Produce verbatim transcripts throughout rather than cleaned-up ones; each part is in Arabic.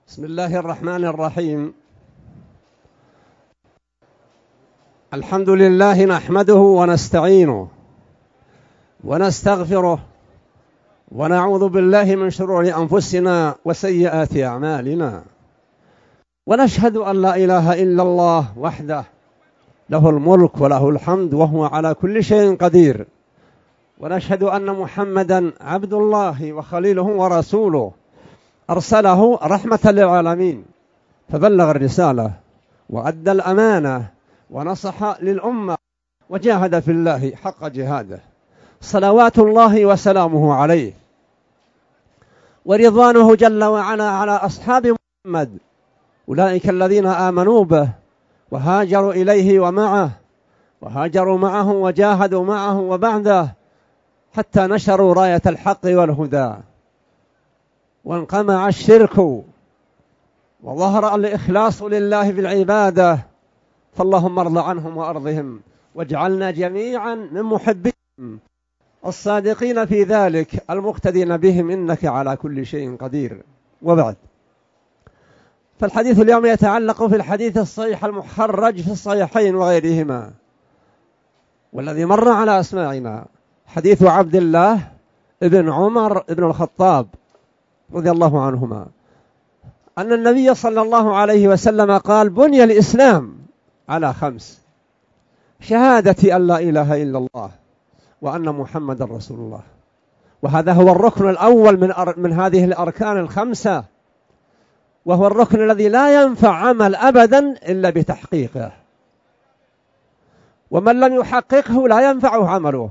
بسم الله الرحمن الرحيم. الحمد لله نحمده ونستعينه ونستغفره ونعوذ بالله من شرور أنفسنا وسيئات أعمالنا، ونشهد أن لا إله إلا الله وحده له الملك وله الحمد وهو على كل شيء قدير، ونشهد أن محمدا عبد الله وخليله ورسوله أرسله رحمة للعالمين، فبلغ الرسالة وأدى الأمانة ونصح للأمة وجاهد في الله حق جهاده، صلوات الله وسلامه عليه ورضوانه جل وعلا على أصحاب محمد، أولئك الذين آمنوا به وهاجروا إليه ومعه وهاجروا معه وجاهدوا معه وبعده حتى نشروا راية الحق والهدى، وانقمع الشرك وظهر الإخلاص لله في العبادة، فاللهم ارض عنهم وأرضهم، واجعلنا جميعا من محبهم الصادقين في ذلك المقتدين بهم، إنك على كل شيء قدير. وبعد، فالحديث اليوم يتعلق في الحديث الصحيح المخرج في الصحيحين وغيرهما، والذي مر على أسماعنا، حديث عبد الله ابن عمر ابن الخطاب رضي الله عنهما، أن النبي صلى الله عليه وسلم قال: بني الإسلام على خمس: شهادة أن لا إله إلا الله وأن محمد رسول الله. وهذا هو الركن الأول من من هذه الأركان الخمسة، وهو الركن الذي لا ينفع عمل أبدا إلا بتحقيقه، ومن لم يحققه لا ينفعه عمله.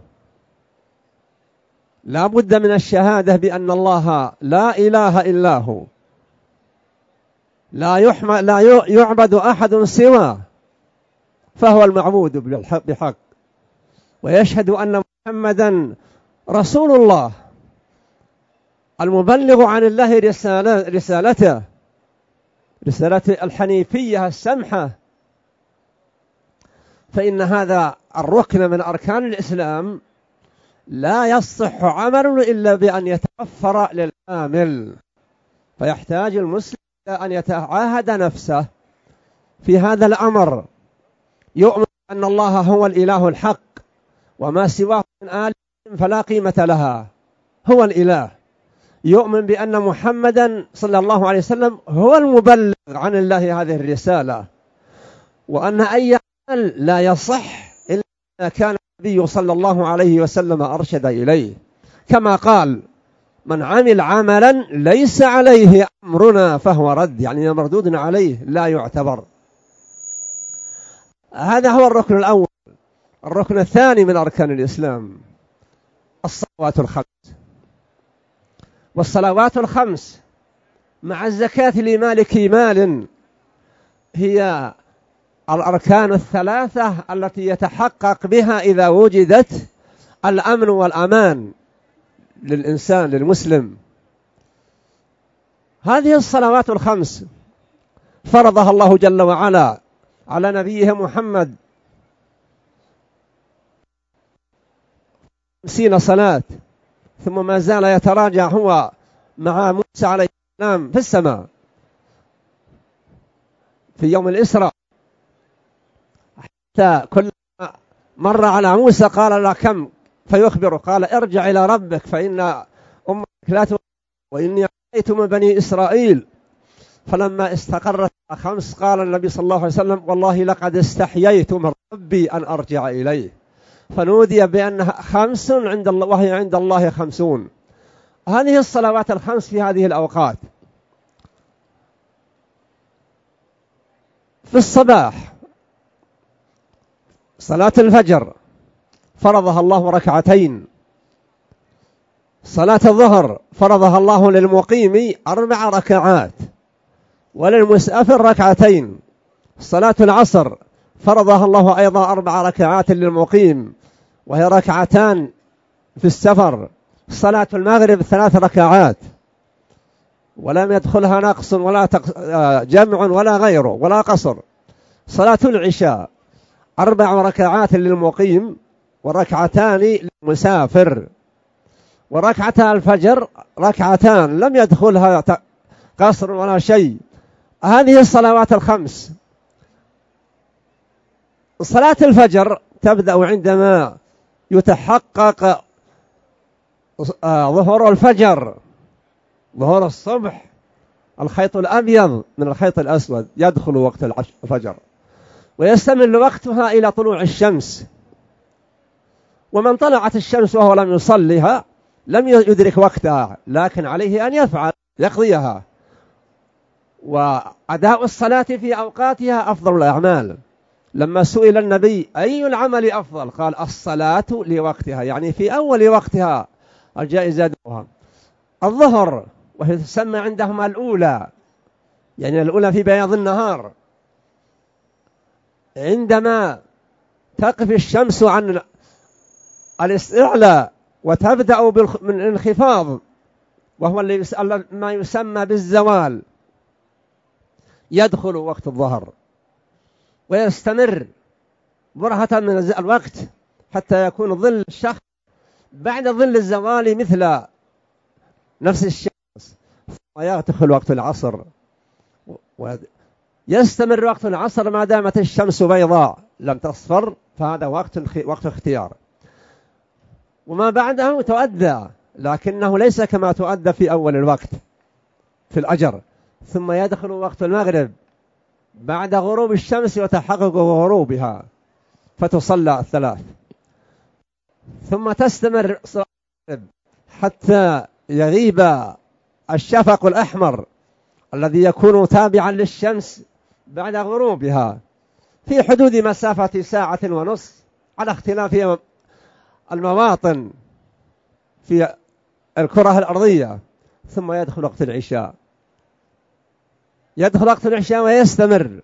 لا بد من الشهادة بأن الله لا إله إلا هو، لا يحمد لا يعبد أحد سواه، فهو المعبود بحق، ويشهد أن محمدا رسول الله المبلغ عن الله رسالة رسالته رسالة الحنيفية السمحة. فإن هذا الركن من أركان الإسلام لا يصح عمل إلا بأن يتوفر للعامل، فيحتاج المسلم إلى أن يتعاهد نفسه في هذا الأمر، يؤمن أن الله هو الإله الحق، وما سواه من آله فلا قيمة لها، هو الإله. يؤمن بأن محمدا صلى الله عليه وسلم هو المبلغ عن الله هذه الرسالة، وأن أي عمل لا يصح إلا كان النبي صلى الله عليه وسلم أرشد إليه، كما قال: من عمل عملا ليس عليه أمرنا فهو رد، يعني مردود عليه لا يعتبر. هذا هو الركن الأول. الركن الثاني من أركان الإسلام الصلوات الخمس، والصلوات الخمس مع الزكاة لمالك مال هي الأركان الثلاثة التي يتحقق بها إذا وجدت الأمن والأمان للإنسان للمسلم. هذه الصلوات الخمس فرضها الله جل وعلا على نبيه محمد خمسين صلاة، ثم ما زال يتراجع هو مع موسى عليه السلام في السماء في يوم الإسراء، حتى كل مر على موسى قال: لا كم؟ فيخبره قال: ارجع إلى ربك فإن أمك لا تؤمن وإني أعطيت من بني إسرائيل. فلما استقرت خمس قال النبي صلى الله عليه وسلم: والله لقد استحييت من ربي أن أرجع إليه، فنودي بأنها خمس عند الله وهي عند الله خمسون. هذه الصلوات الخمس في هذه الأوقات: في الصباح صلاة الفجر فرضها الله ركعتين، صلاة الظهر فرضها الله للمقيم أربع ركعات وللمسافر ركعتين، صلاة العصر فرضها الله أيضا أربع ركعات للمقيم وهي ركعتان في السفر، صلاة المغرب ثلاث ركعات ولم يدخلها نقص ولا جمع ولا غيره ولا قصر، صلاة العشاء أربع ركعات للمقيم وركعتان للمسافر، وركعتا الفجر ركعتان لم يدخلها قصر ولا شيء، هذه الصلوات الخمس. صلاة الفجر تبدأ عندما يتحقق ظهور الفجر، ظهور الصبح، الخيط الأبيض من الخيط الأسود يدخل وقت الفجر، ويستمر وقتها إلى طلوع الشمس. ومن طلعت الشمس وهو لم يصلها لم يدرك وقتها، لكن عليه أن يفعل يقضيها. وأداء الصلاة في أوقاتها أفضل الأعمال. لما سئل النبي أي العمل أفضل قال الصلاة لوقتها، يعني في أول وقتها الجائزة دوها. الظهر وهي تسمى عندهم الأولى، يعني الأولى في بياض النهار، عندما تقف الشمس عن الاستعلاء وتبدأ من الانخفاض، وهو اللي ما يسمى بالزوال، يدخل وقت الظهر ويستمر برهة من الوقت حتى يكون ظل الشخص بعد ظل الزوال مثل نفس الشمس، ويدخل وقت العصر ويستمر وقت العصر ما دامت الشمس بيضاء لم تصفر، فهذا وقت وقت اختيار. وما بعده تؤدى، لكنه ليس كما تؤدى في أول الوقت في الأجر. ثم يدخل وقت المغرب بعد غروب الشمس وتحقق غروبها فتصلى الثلاث، ثم تستمر صلاة المغرب حتى يغيب الشفق الأحمر الذي يكون تابعا للشمس بعد غروبها في حدود مسافة ساعة ونصف على اختلاف المواطن في الكرة الأرضية. ثم يدخل وقت العشاء، يدخل وقت العشاء ويستمر.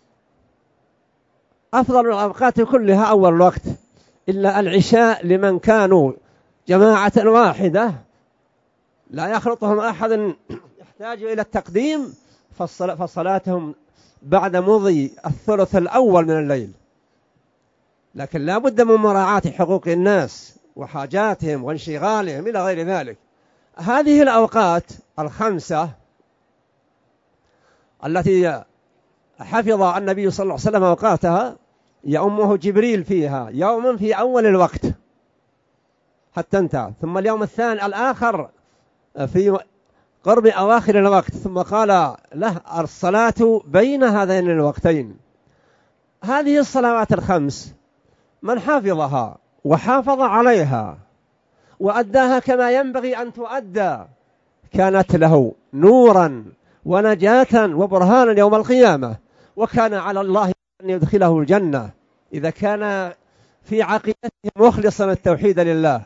أفضل الأوقات كلها أول الوقت، إلا العشاء لمن كانوا جماعة واحدة لا يخلطهم أحد يحتاج إلى التقديم، فصلاتهم بعد مضي الثلث الأول من الليل. لكن لا بد من مراعاة حقوق الناس وحاجاتهم وانشغالهم إلى غير ذلك. هذه الأوقات الخمسة التي حفظ النبي صلى الله عليه وسلم أوقاتها يؤمه جبريل فيها يوما في أول الوقت حتى انتهى، ثم اليوم الثاني الآخر في قرب أواخر الوقت، ثم قال له الصلاة بين هذين الوقتين. هذه الصلوات الخمس من حافظها وحافظ عليها وأداها كما ينبغي أن تؤدى كانت له نورا ونجاة وبرهانا يوم القيامة، وكان على الله أن يدخله الجنة إذا كان في عقيدته مخلصا التوحيد لله.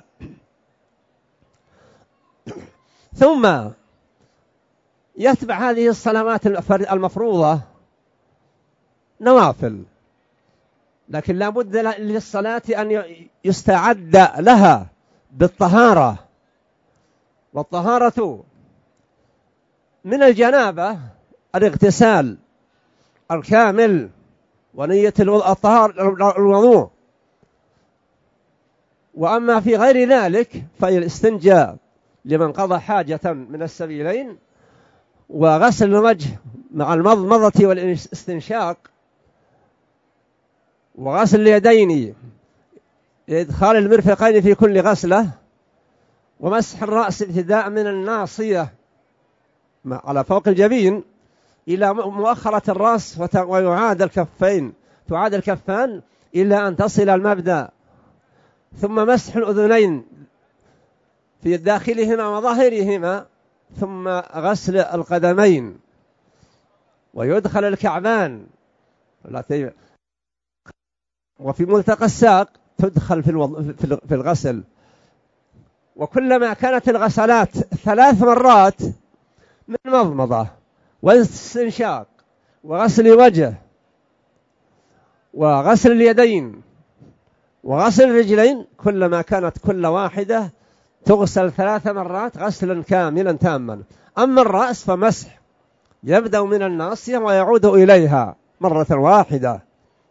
ثم يتبع هذه الصلوات المفروضة نوافل، لكن لا بد للصلاة أن يستعد لها بالطهارة، والطهارة من الجنابة الاغتسال الكامل ونية الطهارة الوضوء. وأما في غير ذلك فالاستنجاء لمن قضى حاجة من السبيلين، وغسل الوجه مع المضمضة والاستنشاق، وغسل اليدين إدخال المرفقين في كل غسلة، ومسح الرأس ابتداء من الناصية على فوق الجبين إلى مؤخرة الرأس، ويعاد الكفين تعاد الكفان إلى أن تصل المبدأ، ثم مسح الأذنين في داخلهما وظاهرهما، ثم غسل القدمين، ويدخل الكعبان، وفي ملتقى الساق تدخل في الغسل. وكلما كانت الغسلات ثلاث مرات من مضمضة واستنشاق وغسل وجه وغسل اليدين وغسل الرجلين، كلما كانت كل واحدة تغسل ثلاث مرات غسلا كاملا تاما. أما الرأس فمسح يبدأ من الناصية ويعود إليها مرة واحدة.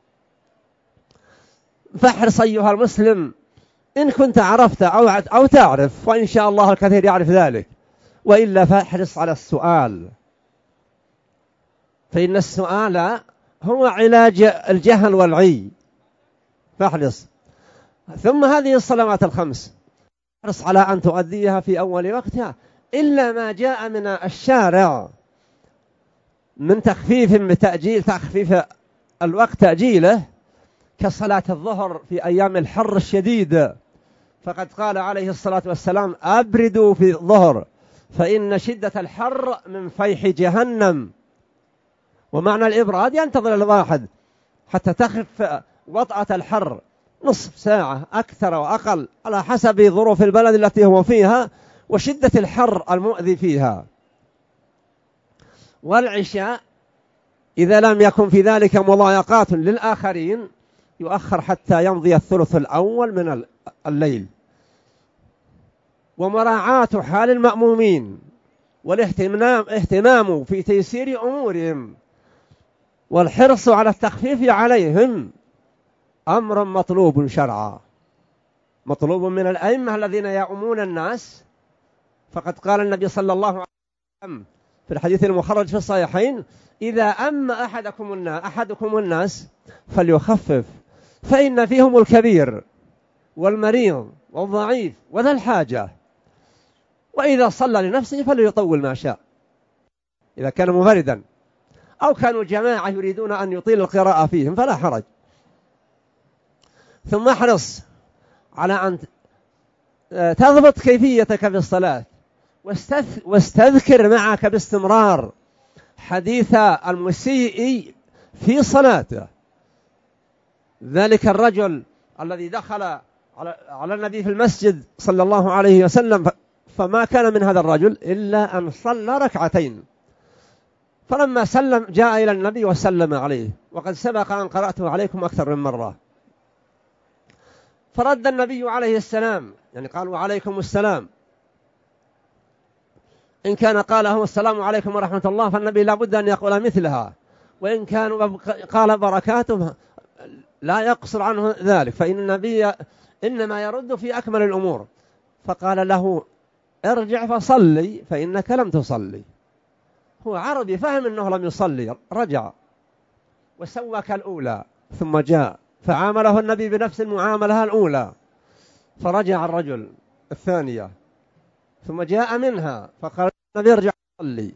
فاحرص أيها المسلم إن كنت عرفت أو, أو تعرف، وإن شاء الله الكثير يعرف ذلك، وإلا فاحرص على السؤال فإن السؤال هو علاج الجهل والعي، فاحرص. ثم هذه الصلوات الخمس احرص على أن تؤديها في أول وقتها، إلا ما جاء من الشارع من تخفيف بتأجيل تخفيف الوقت تأجيله، كصلاة الظهر في أيام الحر الشديد، فقد قال عليه الصلاة والسلام: أبردوا في الظهر فإن شدة الحر من فيح جهنم. ومعنى الإبراد ينتظر الواحد حتى تخف وطأة الحر نصف ساعة أكثر وأقل على حسب ظروف البلد التي هو فيها وشدة الحر المؤذي فيها. والعشاء إذا لم يكن في ذلك مضايقات للآخرين يؤخر حتى يمضي الثلث الأول من الليل. ومراعاة حال المأمومين والاهتمام اهتمام في تيسير أمورهم والحرص على التخفيف عليهم أمر مطلوب شرعا، مطلوب من الأئمة الذين يؤمون الناس. فقد قال النبي صلى الله عليه وسلم في الحديث المخرج في الصحيحين: إذا أم أحدكم الناس, أحدكم الناس فليخفف فإن فيهم الكبير والمريض والضعيف وذا الحاجة، وإذا صلى لنفسه فليطول ما شاء إذا كان منفردا، أو كانوا جماعة يريدون أن يطيل القراءة فيهم فلا حرج. ثم احرص على أن تضبط كيفيتك في الصلاة، واستذكر معك باستمرار حديث المسيء في صلاته، ذلك الرجل الذي دخل على النبي في المسجد صلى الله عليه وسلم، فما كان من هذا الرجل إلا أن صلى ركعتين، فلما سلم جاء إلى النبي وسلم عليه، وقد سبق أن قرأته عليكم أكثر من مرة. فرد النبي عليه السلام، يعني قالوا عليكم السلام، إن كان قاله السلام عليكم ورحمة الله فالنبي لابد أن يقول مثلها، وإن كان قال بركاته لا يقصر عنه ذلك، فإن النبي إنما يرد في أكمل الأمور. فقال له: ارجع فصلي فإنك لم تصلي. هو عربي فهم أنه لم يصلي، رجع وسوى كالأولى، ثم جاء فعامله النبي بنفس المعاملة الأولى، فرجع الرجل الثانية ثم جاء منها، فقال النبي: ارجع صلي.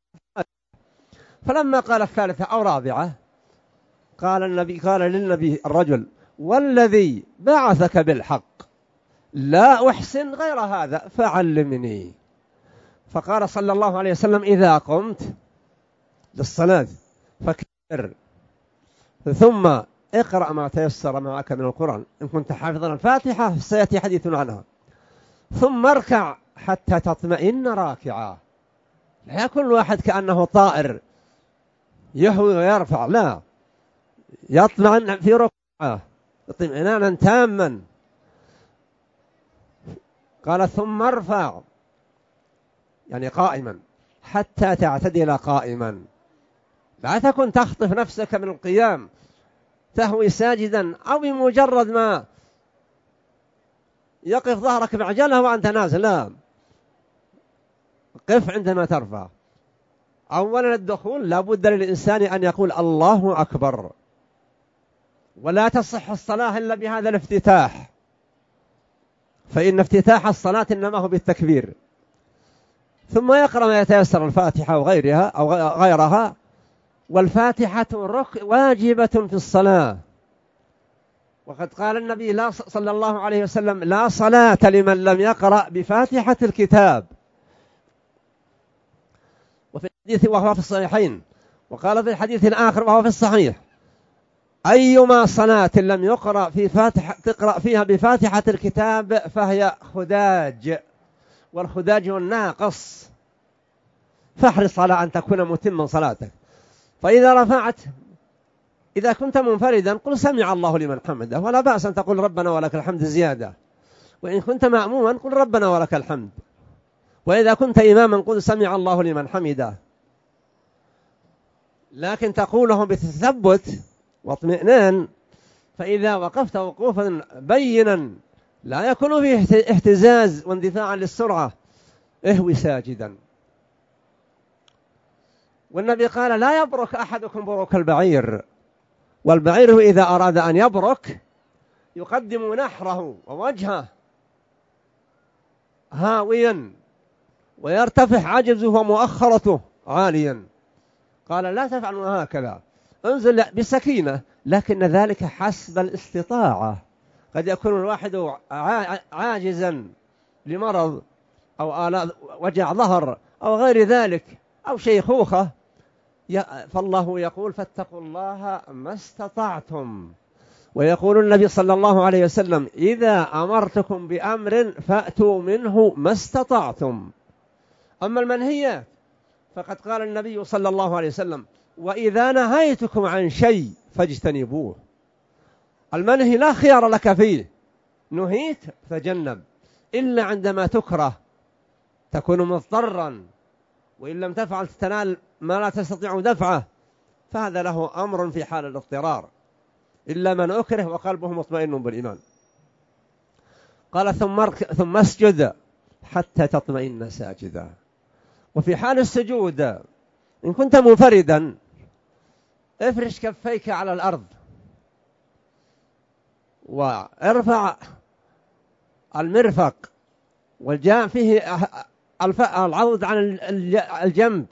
فلما قال الثالثة أو رابعة قال النبي قال للنبي الرجل: والذي بعثك بالحق لا أحسن غير هذا فعلمني. فقال صلى الله عليه وسلم: إذا قمت للصلاة فكبر، ثم اقرأ ما تيسر معك من القرآن، إن كنت حافظا الفاتحة سيأتي حديث عنها، ثم اركع حتى تطمئن راكعا. لا يكون الواحد كأنه طائر يهوي ويرفع، لا، يطمئن في ركعه اطمئنانا تاما. قال: ثم ارفع، يعني قائما، حتى تعتدل قائما، لا تكن تخطف نفسك من القيام تهوي ساجدا، أو بمجرد ما يقف ظهرك بعجلة وأنت نازل، لا، قف عندما ترفع. أولا الدخول لابد للإنسان أن يقول الله أكبر، ولا تصح الصلاة إلا بهذا الافتتاح، فإن افتتاح الصلاة إنما هو بالتكبير. ثم يقرأ ما يتيسر، الفاتحة وغيرها أو غيرها، والفاتحة واجبة في الصلاة. وقد قال النبي لا صلى الله عليه وسلم: لا صلاة لمن لم يقرأ بفاتحة الكتاب. وفي الحديث وهو في الصحيحين، وقال في الحديث الآخر وهو في الصحيح: أيما صلاة لم يقرأ في فاتحة تقرأ فيها بفاتحة الكتاب فهي خداج، والخداج هو الناقص. فاحرص على أن تكون متما صلاتك. فإذا رفعت، إذا كنت منفردا قل سمع الله لمن حمده، ولا بأس أن تقول ربنا ولك الحمد زيادة. وإن كنت مأموما قل ربنا ولك الحمد. وإذا كنت إماما قل سمع الله لمن حمده، لكن تقوله بتثبت واطمئنان. فإذا وقفت وقوفا بينا لا يكون فيه اهتزاز واندفاعا للسرعة، اهوي ساجدا. والنبي قال لا يبرك أحدكم بروك البعير، والبعير إذا أراد أن يبرك يقدم نحره ووجهه هاويا ويرتفع عجزه ومؤخرته عاليا. قال لا تفعلوا هكذا، انزل بسكينة، لكن ذلك حسب الاستطاعة. قد يكون الواحد عاجزا لمرض أو وجع ظهر أو غير ذلك أو شيخوخة، فالله يقول فاتقوا الله ما استطعتم. ويقول النبي صلى الله عليه وسلم إذا أمرتكم بأمر فأتوا منه ما استطعتم. أما المنهيات فقد قال النبي صلى الله عليه وسلم وإذا نهيتكم عن شيء فاجتنبوه. المنهي لا خيار لك فيه، نهيت فجنب، إلا عندما تكره تكون مضطرا، وإن لم تفعل تنال ما لا تستطيع دفعه، فهذا له أمر في حال الاضطرار، إلا من أكره وقلبه مطمئن بالإيمان. قال ثم, ثم اسجد حتى تطمئن ساجدا. وفي حال السجود إن كنت منفردا افرش كفيك على الأرض وارفع المرفق والجاء فيه العضد عن الجنب،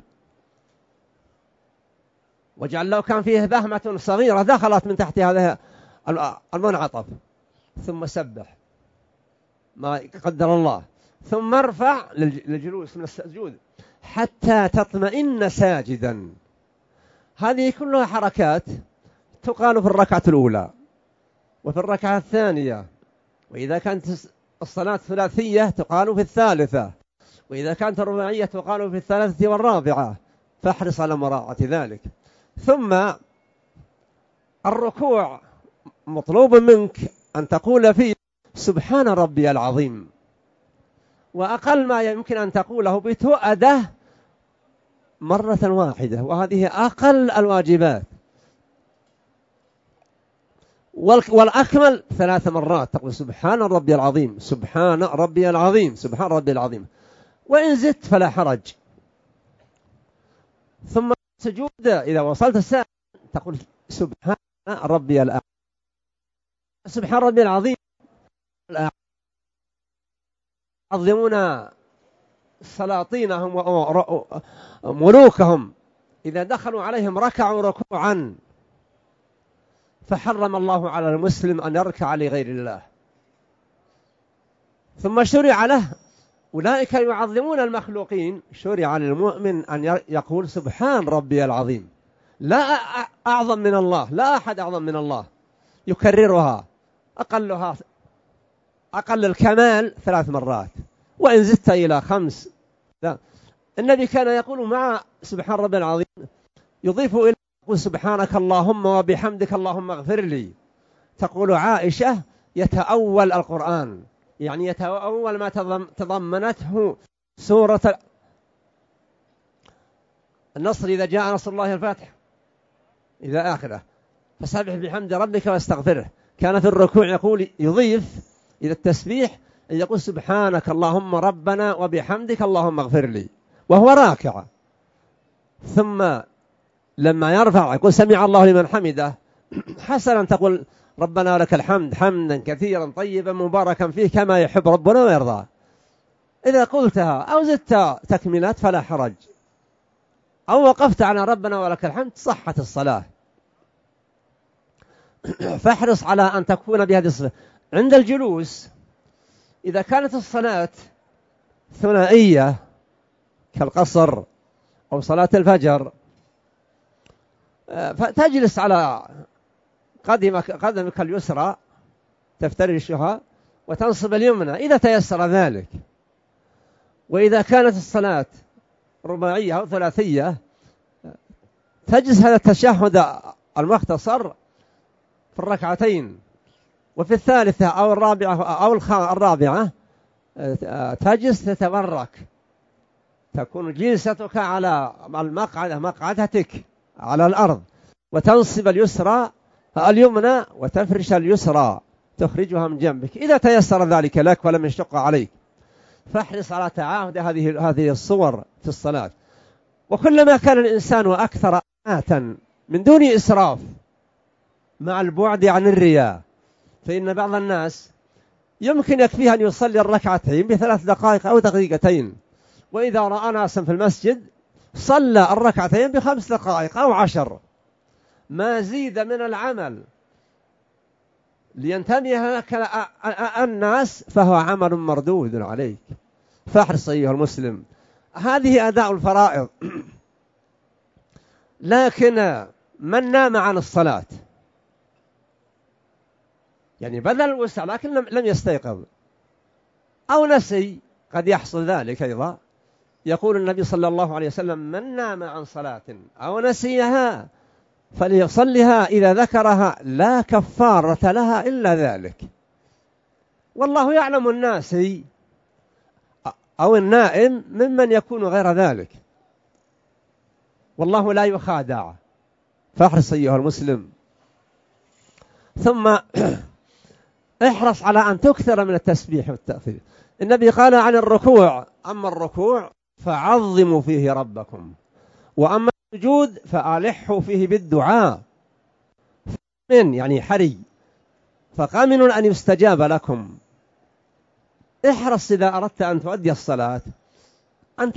واجعل لو كان فيه بهمة صغيرة دخلت من تحت هذا المنعطف، ثم سبح ما قدر الله، ثم ارفع للجلوس من السجود حتى تطمئن ساجدا. هذه كلها حركات تقال في الركعة الأولى وفي الركعة الثانية، وإذا كانت الصلاة ثلاثية تقال في الثالثة، وإذا كانت رباعية تقال في الثالثة والرابعة، فاحرص على مراعاة ذلك. ثم الركوع مطلوب منك أن تقول فيه سبحان ربي العظيم، وأقل ما يمكن أن تقوله بتؤدة مرة واحدة، وهذه أقل الواجبات. والأكمل ثلاث مرات تقول سبحان ربي العظيم، سبحان ربي العظيم، سبحان ربي العظيم، وإن زدت فلا حرج. ثم سجود إذا وصلت الساعة تقول سبحان ربي الأعلى، سبحان ربي العظيم. يعظمون سلاطينهم وملوكهم إذا دخلوا عليهم ركعوا ركوعا، فحرم الله على المسلم أن يركع لغير الله. ثم شرع له أولئك يعظمون المخلوقين، شرع للمؤمن أن يقول سبحان ربي العظيم، لا أعظم من الله، لا أحد أعظم من الله، يكررها أقلها أقل الكمال ثلاث مرات، وإن زدت إلى خمس لا. النبي كان يقول مع سبحان ربي العظيم يضيف إلى يقول سبحانك اللهم وبحمدك اللهم اغفر لي. تقول عائشة يتأول القرآن، يعني يتأول ما تضمنته سورة النصر إذا جاء نصر الله الفاتح إلى آخره، فسبح بحمد ربك واستغفره. كان في الركوع يقول يضيف إلى التسبيح أن يقول سبحانك اللهم ربنا وبحمدك اللهم اغفر لي وهو راكع. ثم لما يرفع يقول سمع الله لمن حمده، حسنا تقول ربنا لك الحمد حمدا كثيرا طيبا مباركا فيه كما يحب ربنا ويرضى. إذا قلتها أو زدت تكملات فلا حرج، أو وقفت على ربنا ولك الحمد صحت الصلاة. فاحرص على أن تكون بهذه الصفة. عند الجلوس إذا كانت الصلاة ثنائية كالقصر أو صلاة الفجر، فتجلس على قدمك قدمك اليسرى تفترشها وتنصب اليمنى إذا تيسر ذلك. وإذا كانت الصلاة رباعية أو ثلاثية تجلس هذا التشهد المختصر في الركعتين، وفي الثالثة أو الرابعة أو الرابعة تجلس تتبرك، تكون جلستك على المقعدة مقعدتك على الأرض، وتنصب اليسرى اليمنى وتفرش اليسرى تخرجها من جنبك إذا تيسر ذلك لك ولم يشق عليك. فاحرص على تعاهد هذه هذه الصور في الصلاة. وكلما كان الإنسان أكثر أناة من دون إسراف مع البعد عن الرياء، فإن بعض الناس يمكن يكفيه أن يصلي الركعتين بثلاث دقائق أو دقيقتين، وإذا رأى ناسا في المسجد صلى الركعتين بخمس دقائق أو عشر، ما زيد من العمل لينتبه لك الناس فهو عمل مردود عليك. فاحرص أيها المسلم، هذه أداء الفرائض. لكن من نام عن الصلاة، يعني بذل الوسع لكن لم يستيقظ أو نسي، قد يحصل ذلك أيضا، يقول النبي صلى الله عليه وسلم: من نام عن صلاة أو نسيها فليصلها إذا ذكرها لا كفارة لها إلا ذلك. والله يعلم الناس أو النائم ممن يكون غير ذلك، والله لا يخادع. فاحرص أيها المسلم. ثم احرص على أن تكثر من التسبيح والتأثير. النبي قال عن الركوع: أما الركوع فعظموا فيه ربكم، وأما السجود فألحوا فيه بالدعاء، من يعني حري، فقامن أن يستجاب لكم. احرص إذا أردت أن تؤدي الصلاة أن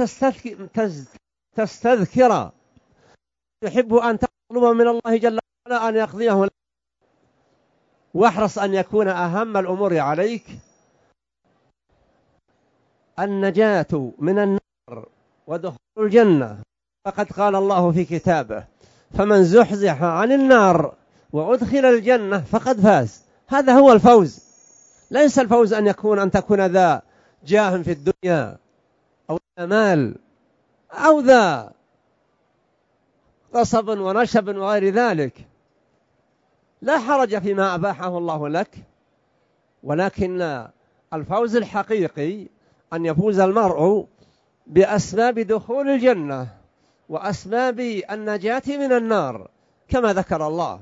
تستذكر تحب أن تطلب من الله جل وعلا أن يقضيه لك، واحرص أن يكون أهم الأمور عليك النجاة من النار ودخول الجنة. فقد قال الله في كتابه: فمن زحزح عن النار وأدخل الجنة فقد فاز. هذا هو الفوز، ليس الفوز أن يكون أن تكون ذا جاه في الدنيا أو ذا مال أو ذا قصب ونشب وغير ذلك، لا حرج فيما أباحه الله لك، ولكن الفوز الحقيقي أن يفوز المرء بأسباب دخول الجنة وأسباب النجاة من النار كما ذكر الله.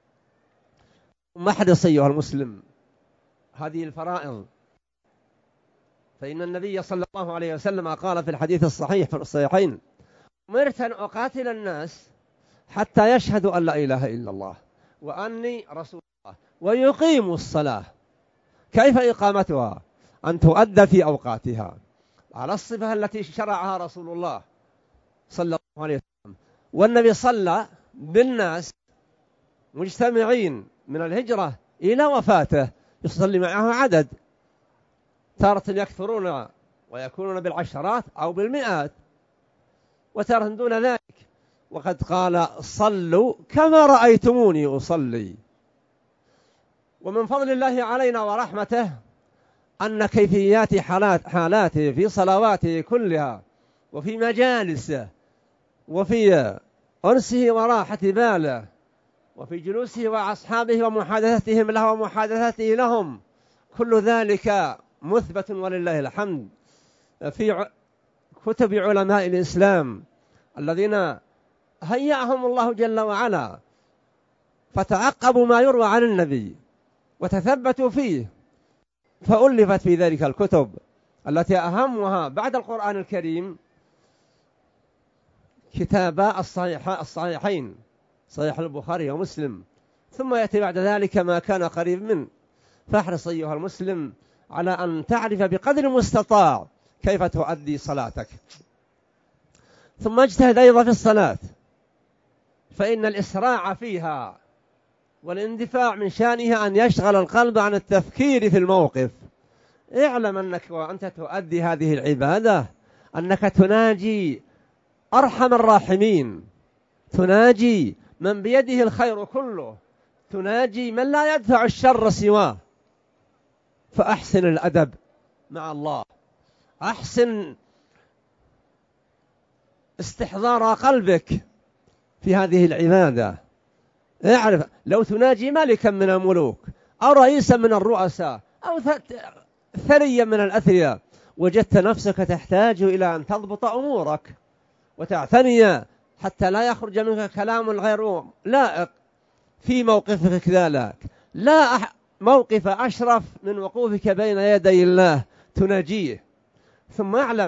احرص أيها المسلم هذه الفرائض، فإن النبي صلى الله عليه وسلم قال في الحديث الصحيح في الصحيحين: أمرت أن أقاتل الناس حتى يشهدوا أن لا إله إلا الله وأني رسول الله ويقيموا الصلاة. كيف إقامتها؟ أن تؤدى في أوقاتها على الصفة التي شرعها رسول الله صلى الله عليه وسلم. والنبي صلى بالناس مجتمعين من الهجرة إلى وفاته، يصلي معه عدد، تارة يكثرون ويكونون بالعشرات أو بالمئات، وتارة دون ذلك. وقد قال: صلوا كما رأيتموني أصلي. ومن فضل الله علينا ورحمته أن كيفيات حالات حالاته في صلواته كلها وفي مجالسه وفي أنسه وراحة باله وفي جلوسه وأصحابه ومحادثتهم له ومحادثته لهم، كل ذلك مثبت ولله الحمد في كتب علماء الإسلام الذين هيأهم الله جل وعلا، فتعقبوا ما يروى عن النبي وتثبتوا فيه، فألفت في ذلك الكتب التي أهمها بعد القرآن الكريم كتابا الصحيحين، صحيح البخاري ومسلم، ثم يأتي بعد ذلك ما كان قريب منه. فاحرص أيها المسلم على أن تعرف بقدر المستطاع كيف تؤدي صلاتك. ثم اجتهد أيضا في الصلاة، فإن الإسراع فيها والاندفاع من شأنها أن يشغل القلب عن التفكير في الموقف. اعلم أنك وأنت تؤدي هذه العبادة أنك تناجي أرحم الراحمين، تناجي من بيده الخير كله، تناجي من لا يدفع الشر سواه. فأحسن الأدب مع الله، أحسن استحضار قلبك في هذه العبادة. اعرف لو تناجي ملكا من الملوك أو رئيسا من الرؤساء أو ثريا من الأثرياء، وجدت نفسك تحتاج إلى أن تضبط أمورك وتعتني حتى لا يخرج منك كلام غير لائق في موقفك ذلك. لا أح موقف أشرف من وقوفك بين يدي الله تناجيه. ثم اعلم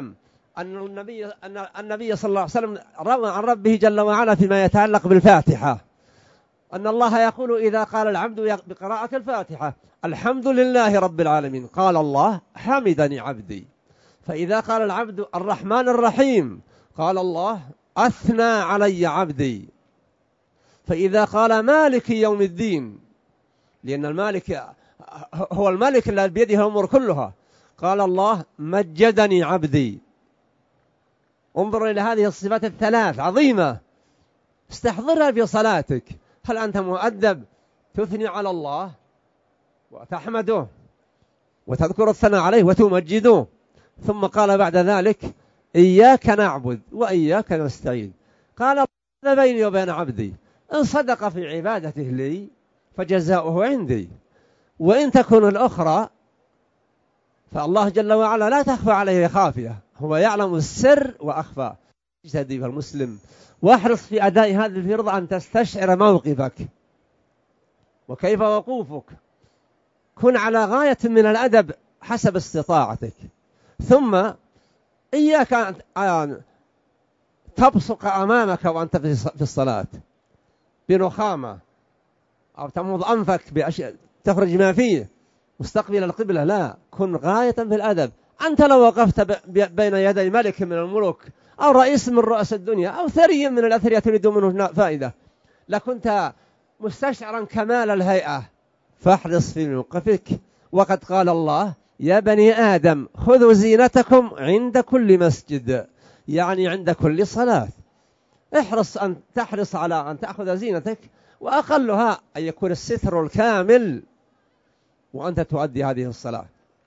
أن النبي أن النبي صلى الله عليه وسلم روى عن ربه جل وعلا فيما يتعلق بالفاتحة أن الله يقول إذا قال العبد بقراءة الفاتحة الحمد لله رب العالمين قال الله حمدني عبدي. فإذا قال العبد الرحمن الرحيم قال الله أثنى علي عبدي. فإذا قال مالك يوم الدين، لأن المالك هو الملك الذي بيده الأمور كلها، قال الله مجدني عبدي. انظر إلى هذه الصفات الثلاث عظيمة، استحضرها في صلاتك. هل أنت مؤدب تثني على الله وتحمده وتذكر الثناء عليه وتمجده؟ ثم قال بعد ذلك إياك نعبد وإياك نستعين. قال هذا بيني وبين عبدي، إن صدق في عبادته لي فجزاؤه عندي، وإن تكون الأخرى فالله جل وعلا لا تخفى عليه خافية، هو يعلم السر وأخفى. اجتهد أيها المسلم واحرص في أداء هذه الفريضة أن تستشعر موقفك وكيف وقوفك، كن على غاية من الأدب حسب استطاعتك. ثم إياك أن تبصق أمامك وأنت في الصلاة بنخامة أو تمض أنفك بأشياء تخرج ما فيه مستقبل القبلة، لا، كن غاية في الأدب. أنت لو وقفت بين يدي ملك من الملوك أو رئيس من رؤساء الدنيا أو ثري من الأثرياء تريد منه فائدة لكنت مستشعرا كمال الهيئة، فاحرص في موقفك. وقد قال الله يا بني آدم خذوا زينتكم عند كل مسجد، يعني عند كل صلاة. احرص أن تحرص على أن تأخذ زينتك، وأقلها أن يكون الستر الكامل وأنت تؤدي هذه الصلاة.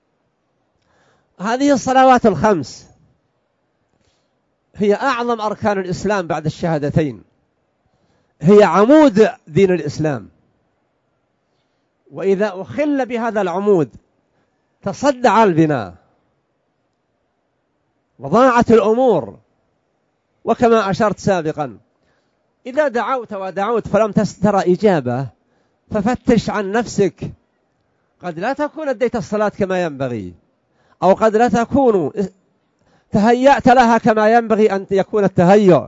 هذه الصلوات الخمس هي أعظم أركان الإسلام بعد الشهادتين، هي عمود دين الإسلام، وإذا أخل بهذا العمود تصدع البناء وضاعت الأمور. وكما أشرت سابقا إذا دعوت ودعوت فلم ترى إجابة ففتش عن نفسك، قد لا تكون أديت الصلاة كما ينبغي، أو قد لا تكون تهيأت لها كما ينبغي أن يكون التهيؤ.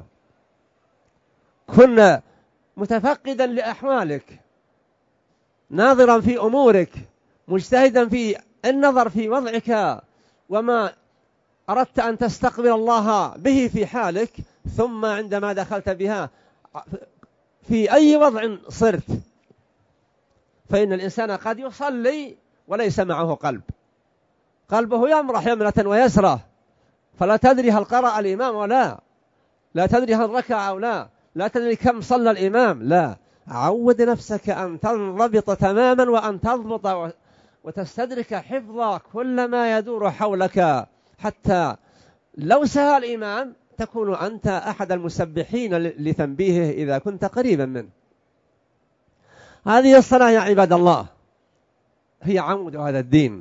كن متفقدا لأحوالك، ناظرا في أمورك، مجتهدا في النظر في وضعك وما أردت أن تستقبل الله به في حالك، ثم عندما دخلت بها في أي وضع صرت. فإن الإنسان قد يصلي وليس معه قلب، قلبه يمرح يمنة ويسرى، فلا تدري هل قرأ الإمام ولا، لا تدري هل ركع أو لا، لا تدري كم صلى الإمام. لا، عود نفسك أن تنضبط تماما وأن تضبط وتستدرك حفظ كل ما يدور حولك، حتى لو سهى الإمام تكون أنت أحد المسبحين لتنبيهه إذا كنت قريبا منه. هذه الصلاة يا عباد الله هي عمود هذا الدين،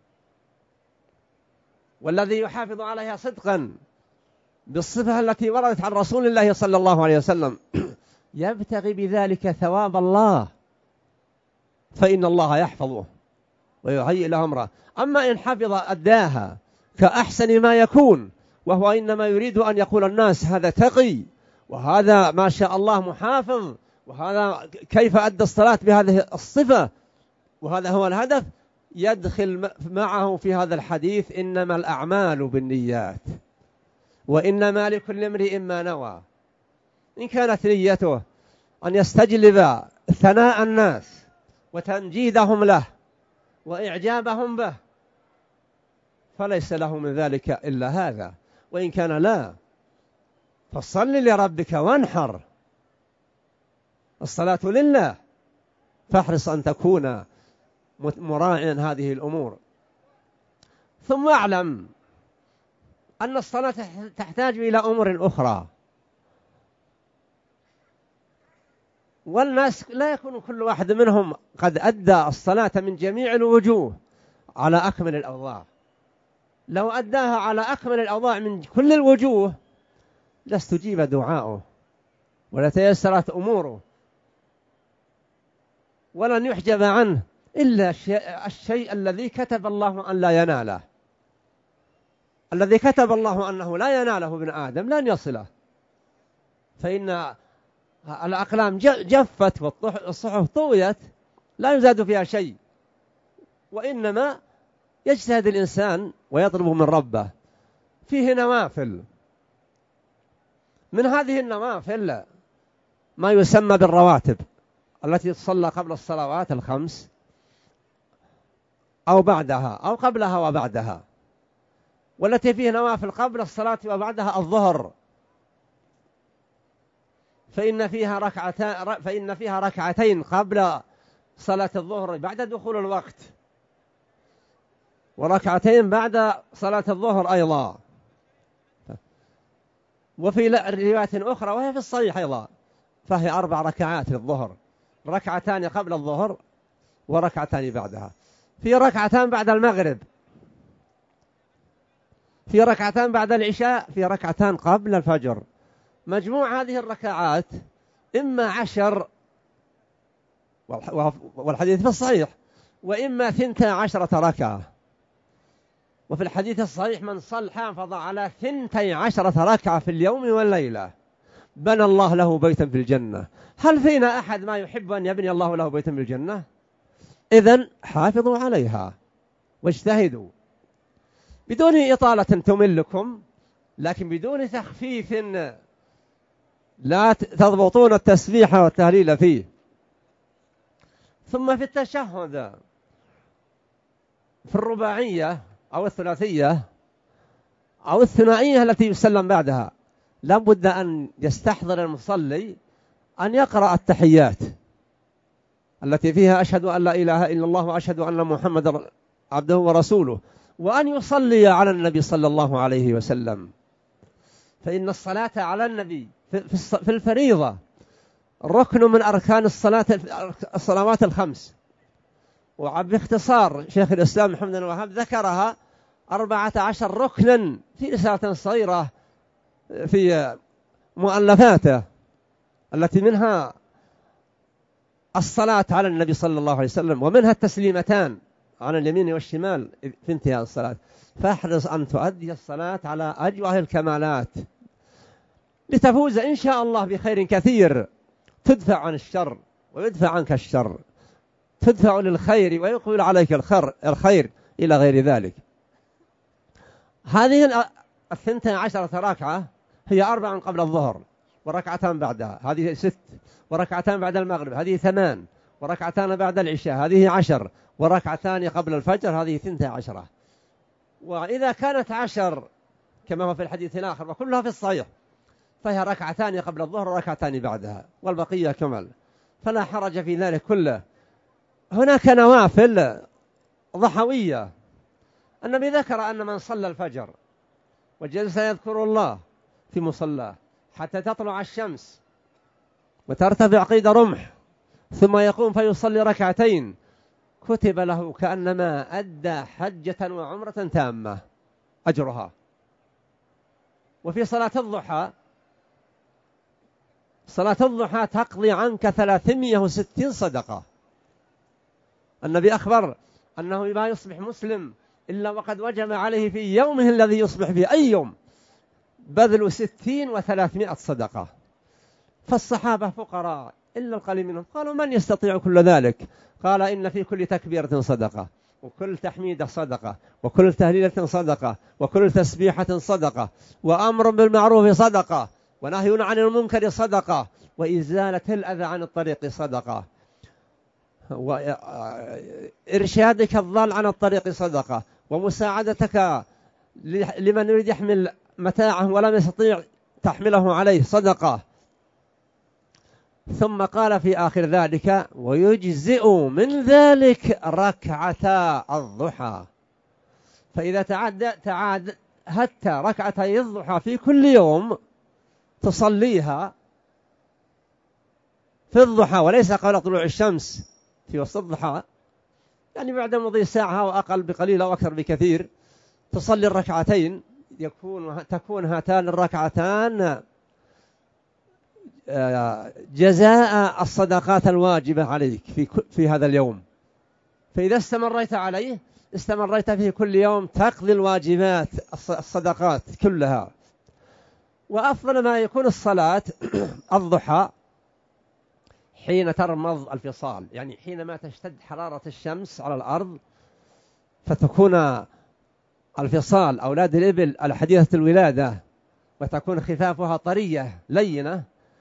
والذي يحافظ عليها صدقا بالصفة التي وردت عن رسول الله صلى الله عليه وسلم يبتغي بذلك ثواب الله، فإن الله يحفظه ويهيئ له أمره. أما إن حفظ أداها كأحسن ما يكون، وهو إنما يريد أن يقول الناس هذا تقي وهذا ما شاء الله محافظ وهذا كيف أدى الصلاة بهذه الصفة وهذا هو الهدف، يدخل معه في هذا الحديث إنما الأعمال بالنيات وإنما لكل امرئ ما نوى. إن كانت نيته أن يستجلب ثناء الناس وتمجيدهم له وإعجابهم به فليس له من ذلك إلا هذا، وإن كان لا فصل لربك وانحر، الصلاة لله، فاحرص أن تكون مراعيا هذه الأمور. ثم اعلم أن الصلاة تحتاج إلى أمور أخرى، والناس لا يكون كل واحد منهم قد أدى الصلاة من جميع الوجوه على أكمل الأوضاع. لو أداها على أكمل الأوضاع من كل الوجوه لاستجيب دعاؤه ولا تيسرت أموره ولن يحجب عنه إلا الشيء, الشيء الذي كتب الله أن لا يناله. الذي كتب الله أنه لا يناله ابن آدم لن يصله، فإن الأقلام جفت والصحف طويت لا يزاد فيها شيء، وإنما يجتهد الإنسان ويطلب من ربه. فيه نوافل، من هذه النوافل ما يسمى بالرواتب التي تصلى قبل الصلوات الخمس أو بعدها أو قبلها وبعدها، والتي فيه نوافل قبل الصلاة وبعدها الظهر، فإن فيها ركعتين فإن فيها ركعتين قبل صلاة الظهر بعد دخول الوقت، وركعتين بعد صلاة الظهر أيضا. وفي رواية أخرى وهي في الصحيح أيضا فهي أربع ركعات للظهر، ركعتان قبل الظهر وركعتان بعدها، في ركعتان بعد المغرب، في ركعتان بعد العشاء، في ركعتان قبل الفجر. مجموع هذه الركعات إما عشر والحديث في الصحيح، وإما ثنتا عشرة ركعة. وفي الحديث الصحيح من صلى حافظ على ثنتي عشرة ركعة في اليوم والليلة بنى الله له بيتا في الجنة. هل فينا أحد ما يحب أن يبني الله له بيتا في الجنة؟ إذن حافظوا عليها واجتهدوا بدون إطالة تملكم، لكن بدون تخفيف لا تضبطون التسبيح والتهليل فيه. ثم في التشهد في الرباعية أو الثلاثية أو الثنائية التي يسلم بعدها لا بد أن يستحضر المصلي أن يقرأ التحيات التي فيها أشهد أن لا إله إلا الله وأشهد أن محمد عبده ورسوله، وأن يصلي على النبي صلى الله عليه وسلم، فإن الصلاة على النبي في الفريضة ركن من أركان الصلاة الصلوات الخمس. وباختصار شيخ الإسلام محمد بن وهاب ذكرها أربعة عشر ركنا في رسالة صغيرة في مؤلفاته، التي منها الصلاة على النبي صلى الله عليه وسلم، ومنها التسليمتان على اليمين والشمال في انتهاء الصلاة. فاحرص أن تؤدي الصلاة على أجوه الكمالات لتفوز إن شاء الله بخير كثير، تدفع عن الشر ويدفع عنك الشر، تدفع للخير ويقبل عليك الخير, الخير إلى غير ذلك. هذه الثنتين عشرة ركعة هي أربع قبل الظهر وركعتان بعدها هذه ست، وركعتان بعد المغرب هذه ثمان، وركعتان بعد العشاء هذه عشر، وركعتان قبل الفجر هذه ثنتين عشرة. وإذا كانت عشر كما هو في الحديث الآخر وكلها في الصحيح فهي ركعتان قبل الظهر وركعتان بعدها والبقية كمل، فلا حرج في ذلك كله. هناك نوافل ضحوية. النبي ذكر أن من صلى الفجر وجلس يذكر الله في مصلاه حتى تطلع الشمس وترتفع قيد رمح ثم يقوم فيصلي ركعتين كتب له كأنما أدى حجة وعمرة تامة أجرها. وفي صلاة الضحى صلاة الضحى تقضي عنك ثلاثمائة وستين صدقة. النبي أخبر أنه ما يصبح مسلم إلا وقد وجب عليه في يومه الذي يصبح فيه أي يوم بذل ستين وثلاثمائة صدقة. فالصحابة فقراء إلا القليل منهم قالوا من يستطيع كل ذلك؟ قال إن في كل تكبيرة صدقة، وكل تحميدة صدقة، وكل تهليلة صدقة، وكل تسبيحة صدقة، وأمر بالمعروف صدقة، ونهي عن المنكر صدقة، وإزالة الأذى عن الطريق صدقة، وإرشادك الضال عن الطريق صدقة، ومساعدتك لمن يريد يحمل متاعه ولم يستطيع تحمله عليه صدقة. ثم قال في آخر ذلك ويجزئ من ذلك ركعتا الضحى. فإذا تعد تعاد حتى ركعتي الضحى في كل يوم تصليها في الضحى وليس قبل طلوع الشمس في وسط الضحى، يعني بعد مضي ساعة وأقل بقليل أو أكثر بكثير تصلي الركعتين، يكون تكون هاتان الركعتان جزاء الصدقات الواجبة عليك في في هذا اليوم. فإذا استمريت عليه استمريت فيه كل يوم تقضي الواجبات الصدقات كلها. وأفضل ما يكون الصلاة الضحى حين ترمض الفصال، يعني حينما تشتد حرارة الشمس على الأرض فتكون الفصال أولاد الإبل الحديثة الولادة وتكون خفافها طرية لينة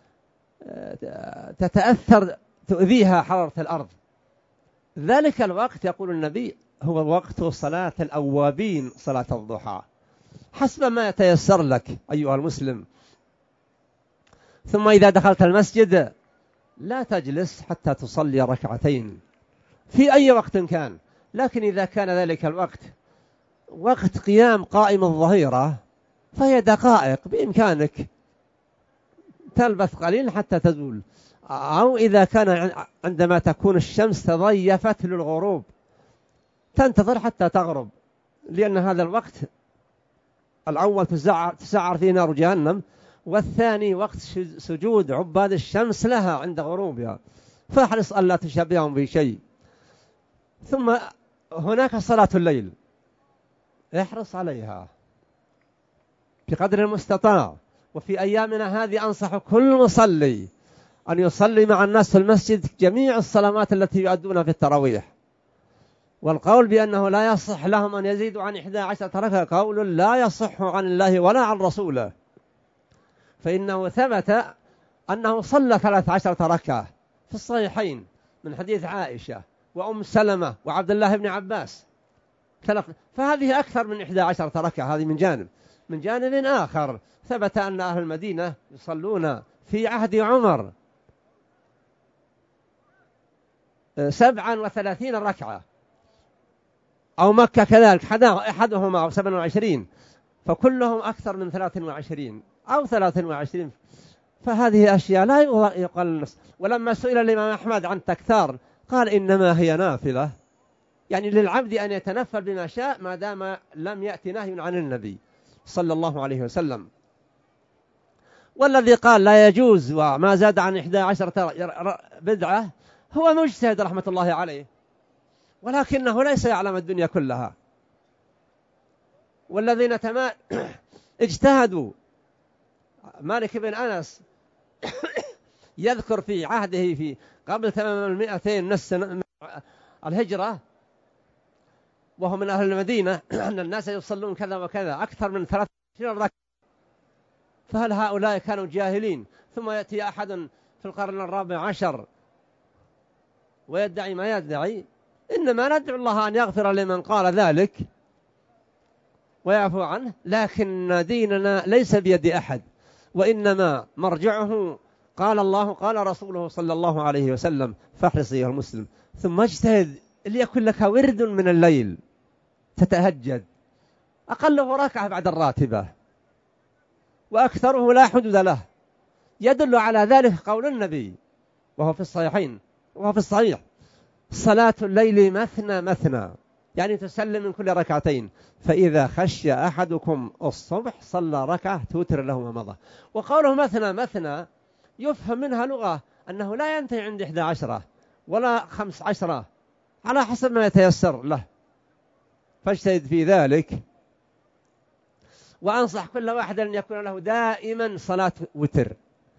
تتأثر تؤذيها حرارة الأرض. ذلك الوقت يقول النبي هو وقت صلاة الأوابين، صلاة الضحى، حسب ما يتيسر لك أيها المسلم. ثم إذا دخلت المسجد لا تجلس حتى تصلي ركعتين في أي وقت كان، لكن إذا كان ذلك الوقت وقت قيام قائم الظهيرة فهي دقائق بإمكانك تلبث قليل حتى تزول، أو إذا كان عندما تكون الشمس تضيفت للغروب تنتظر حتى تغرب، لأن هذا الوقت الأول تسعر, تسعر فيه نار جهنم، والثاني وقت سجود عباد الشمس لها عند غروبها، فاحرص ألا تشبههم بشيء. ثم هناك صلاة الليل، احرص عليها بقدر المستطاع. وفي أيامنا هذه أنصح كل مصلي أن يصلي مع الناس في المسجد جميع الصلوات التي يؤدون في التراويح. والقول بأنه لا يصح لهم أن يزيدوا عن إحدى عشرة ركعة قول لا يصح عن الله ولا عن رسوله، فإنه ثبت أنه صلى ثلاث عشرة ركعة في الصحيحين من حديث عائشة وأم سلمة وعبد الله بن عباس، فهذه أكثر من إحدى عشرة ركعة. هذه من جانب. من جانب آخر ثبت أن أهل المدينة يصلون في عهد عمر سبعا وثلاثين ركعة، أو مكة كذلك أحدهما أو سبعا وعشرين، فكلهم أكثر من ثلاث وعشرين أو ثلاث وعشرين. فهذه أشياء لا يقلص. ولما سئل الإمام أحمد عن تكثار قال إنما هي نافلة، يعني للعبد أن يتنفل بما شاء ما دام لم يأتي نهي عن النبي صلى الله عليه وسلم. والذي قال لا يجوز وما زاد عن إحدى عشرة بدعة هو مجتهد رحمة الله عليه، ولكنه ليس يعلم الدنيا كلها. والذين تما اجتهدوا، مالك بن أنس يذكر في عهده في قبل تمام المئتين من السنة الهجرة وهو من أهل المدينة أن الناس يصلون كذا وكذا أكثر من ثلاثة وعشرين ركعة، فهل هؤلاء كانوا جاهلين؟ ثم يأتي أحد في القرن الرابع عشر ويدعي ما يدعي. إنما ندعو الله أن يغفر لمن قال ذلك ويعفو عنه، لكن ديننا ليس بيد أحد، وإنما مرجعه قال الله قال رسوله صلى الله عليه وسلم. فاحرص أيها المسلم، ثم اجتهد ليكن لك ورد من الليل تتهجد، أقله ركعة بعد الراتبة وأكثره لا حدود له. يدل على ذلك قول النبي وهو في الصحيحين وهو في الصحيح: صلاة الليل مثنى مثنى، يعني تسلم من كل ركعتين، فإذا خشي أحدكم الصبح صلى ركعة توتر له ما مضى. وقوله مثنى مثنى يفهم منها لغة أنه لا ينتهي عند إحدى عشرة ولا خمس عشرة، على حسب ما يتيسر له، فاجتهد في ذلك. وأنصح كل واحد أن يكون له دائما صلاة وتر،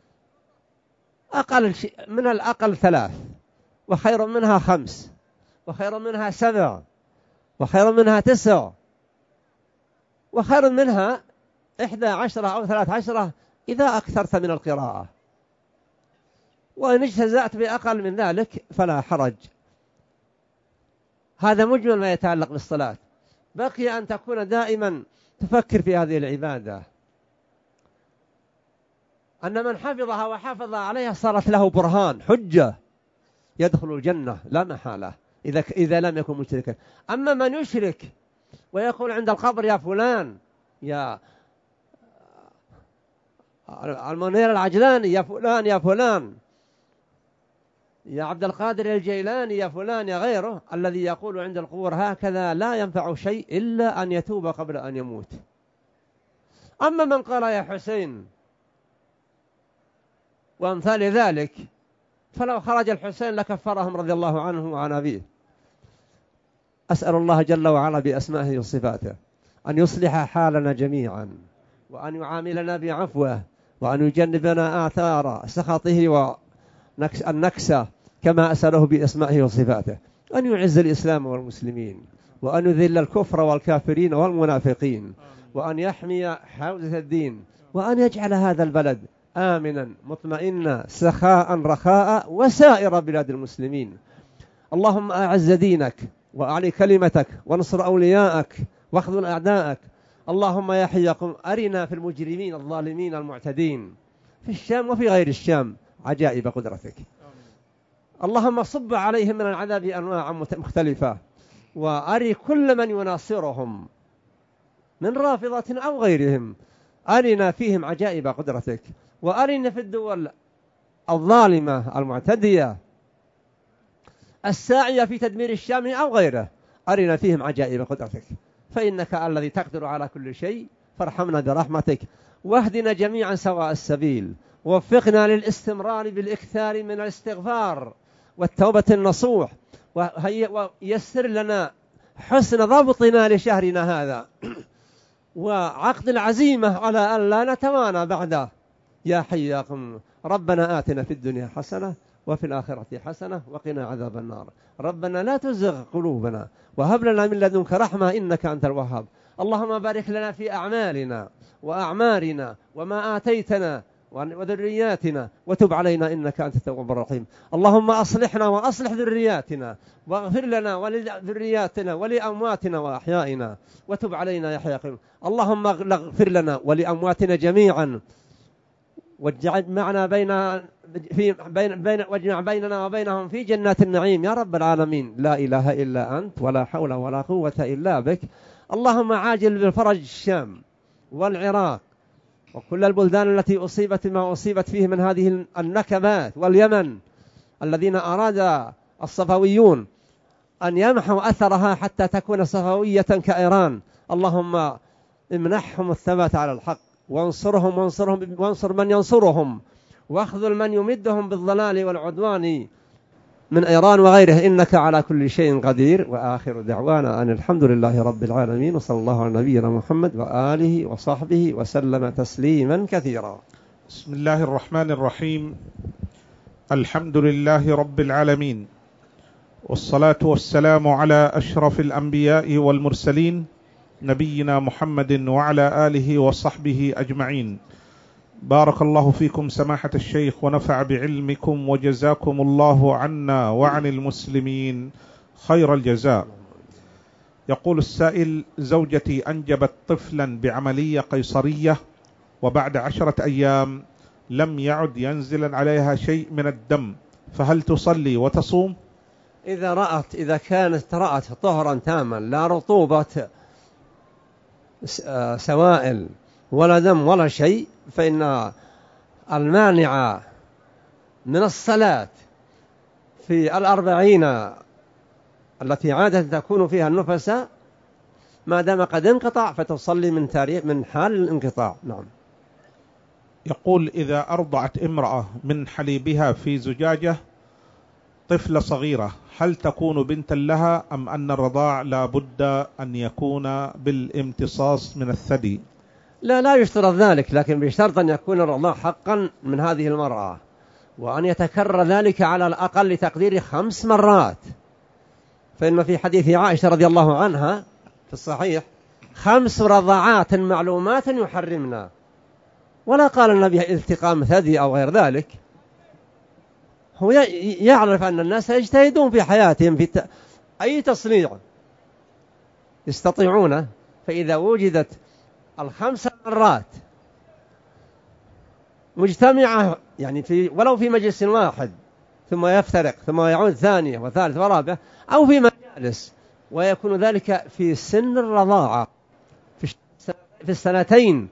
أقل شيء من الأقل ثلاث، وخير منها خمس، وخير منها سبع، وخير منها تسع، وخير منها إحدى عشرة أو ثلاث عشرة إذا أكثرت من القراءة. وإن اجتزأت بأقل من ذلك فلا حرج. هذا مجمل ما يتعلق بالصلاة. بقي أن تكون دائما تفكر في هذه العبادة، أن من حفظها وحافظ عليها صارت له برهان حجة يدخل الجنة لا محالة إذا إذا لم يكن مشركا. أما من يشرك ويقول عند القبر يا فلان، يا المنير العجلاني، يا فلان يا فلان، يا عبد القادر الجيلاني، يا فلان، يا غيره، الذي يقول عند القبور هكذا لا ينفع شيء إلا أن يتوب قبل أن يموت. أما من قال يا حسين وأمثال ذلك ، فلو خرج الحسين لكفرهم رضي الله عنه وعن أبيه. أسأل الله جل وعلا بأسمائه وصفاته أن يصلح حالنا جميعا، وأن يعاملنا بعفوه، وأن يجنبنا آثار سخطه والنكسة، كما أسأله بأسمائه وصفاته أن يعز الإسلام والمسلمين، وأن يذل الكفر والكافرين والمنافقين، وأن يحمي حوزة الدين، وأن يجعل هذا البلد آمنا مطمئنا سخاء رخاء وسائر بلاد المسلمين. اللهم أعز دينك وأعلي كلمتك وانصر أولياءك واخذل أعداءك. اللهم يا حي قم أرنا في المجرمين الظالمين المعتدين في الشام وفي غير الشام عجائب قدرتك. اللهم صب عليهم من العذاب أنواع مختلفة، وأري كل من يناصرهم من رافضة أو غيرهم، أرنا فيهم عجائب قدرتك، وأرنا في الدول الظالمة المعتدية الساعية في تدمير الشام أو غيره، أرنا فيهم عجائب قدرتك، فإنك الذي تقدر على كل شيء، فارحمنا برحمتك، واهدنا جميعا سواء السبيل، ووفقنا للاستمرار بالإكثار من الاستغفار والتوبة النصوح، ويسر لنا حسن ضبطنا لشهرنا هذا وعقد العزيمة على أن لا نتوانى بعده يا حي يا قيوم. ربنا آتنا في الدنيا حسنة وفي الآخرة حسنة وقنا عذاب النار. ربنا لا تزغ قلوبنا وهب لنا من لدنك رحمة إنك أنت الوهاب. اللهم بارك لنا في أعمالنا وأعمارنا وما آتيتنا وذرياتنا، وتب علينا إنك أنت التواب الرحيم. اللهم أصلحنا وأصلح ذرياتنا، واغفر لنا ولذرياتنا ولأمواتنا وأحيائنا، وتب علينا يا حي يا قيوم. اللهم اغفر لنا ولأمواتنا جميعا، واجعل معنا بين في بين بين واجمع بيننا وبينهم في جنات النعيم يا رب العالمين. لا إله إلا أنت ولا حول ولا قوة إلا بك. اللهم عاجل بالفرج الشام والعراق وكل البلدان التي أصيبت ما أصيبت فيه من هذه النكبات، واليمن الذين أراد الصفويون أن يمحوا أثرها حتى تكون صفوية كإيران. اللهم امنحهم الثبات على الحق، وانصرهم وانصرهم وانصر من ينصرهم، واخذل من يمدهم بالضلال والعدوان من إيران وغيره، إنك على كل شيء قدير. وآخر دعوانا أن الحمد لله رب العالمين، وصلى الله على نبينا محمد وآله وصحبه وسلم تسليما كثيرا. بسم الله الرحمن الرحيم. الحمد لله رب العالمين، والصلاة والسلام على أشرف الأنبياء والمرسلين نبينا محمد وعلى آله وصحبه أجمعين. بارك الله فيكم سماحة الشيخ ونفع بعلمكم، وجزاكم الله عنا وعن المسلمين خير الجزاء. يقول السائل: زوجتي أنجبت طفلا بعملية قيصرية، وبعد عشرة أيام لم يعد ينزل عليها شيء من الدم، فهل تصلي وتصوم؟ إذا رأت إذا كانت رأت طهرا تاما لا رطوبة سوائل ولا دم ولا شيء، فإن المانع من الصلاة في الأربعين التي عادة تكون فيها النفساء ما دام قد انقطع فتصلي من تاريخ من حال الانقطاع. نعم. يقول: إذا أرضعت امرأة من حليبها في زجاجة طفلة صغيرة، هل تكون بنتا لها، أم أن الرضاع لا بد أن يكون بالامتصاص من الثدي؟ لا لا يشترط ذلك، لكن بشرط أن يكون الرضاع حقا من هذه المرأة، وأن يتكرر ذلك على الأقل تقدير خمس مرات. فإن في حديث عائشة رضي الله عنها في الصحيح: خمس رضعات معلومات يحرمنا، ولا قال النبي التقام ثدي أو غير ذلك. هو يعرف أن الناس يجتهدون في حياتهم في أي تصنيع يستطيعونه، فإذا وجدت الخمس مرات مجتمعة يعني في ولو في مجلس واحد ثم يفترق ثم يعود ثانية وثالث ورابع أو في مجالس، ويكون ذلك في سن الرضاعة في السنتين،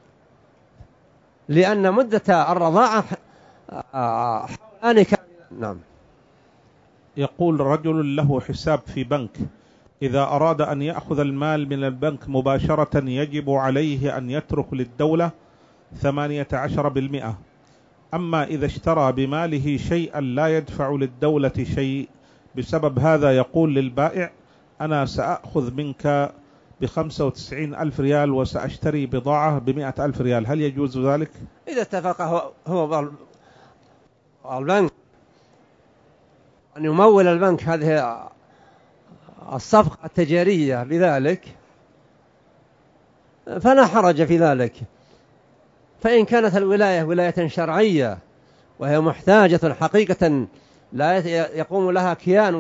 لأن مدة الرضاعة حوالي. نعم. يقول: رجل له حساب في بنك، إذا أراد أن يأخذ المال من البنك مباشرة يجب عليه أن يترك للدولة ثمانية عشر بالمئة، أما إذا اشترى بماله شيئا لا يدفع للدولة شيء، بسبب هذا يقول للبائع: أنا سأخذ منك بخمسة وتسعين ألف ريال وسأشتري بضاعة بمئة ألف ريال، هل يجوز ذلك؟ إذا اتفق هو, هو البنك أن يمول البنك هذه الصفقة التجارية بذلك فلا حرج في ذلك. فإن كانت الولاية ولاية شرعية وهي محتاجة حقيقة لا يقوم لها كيان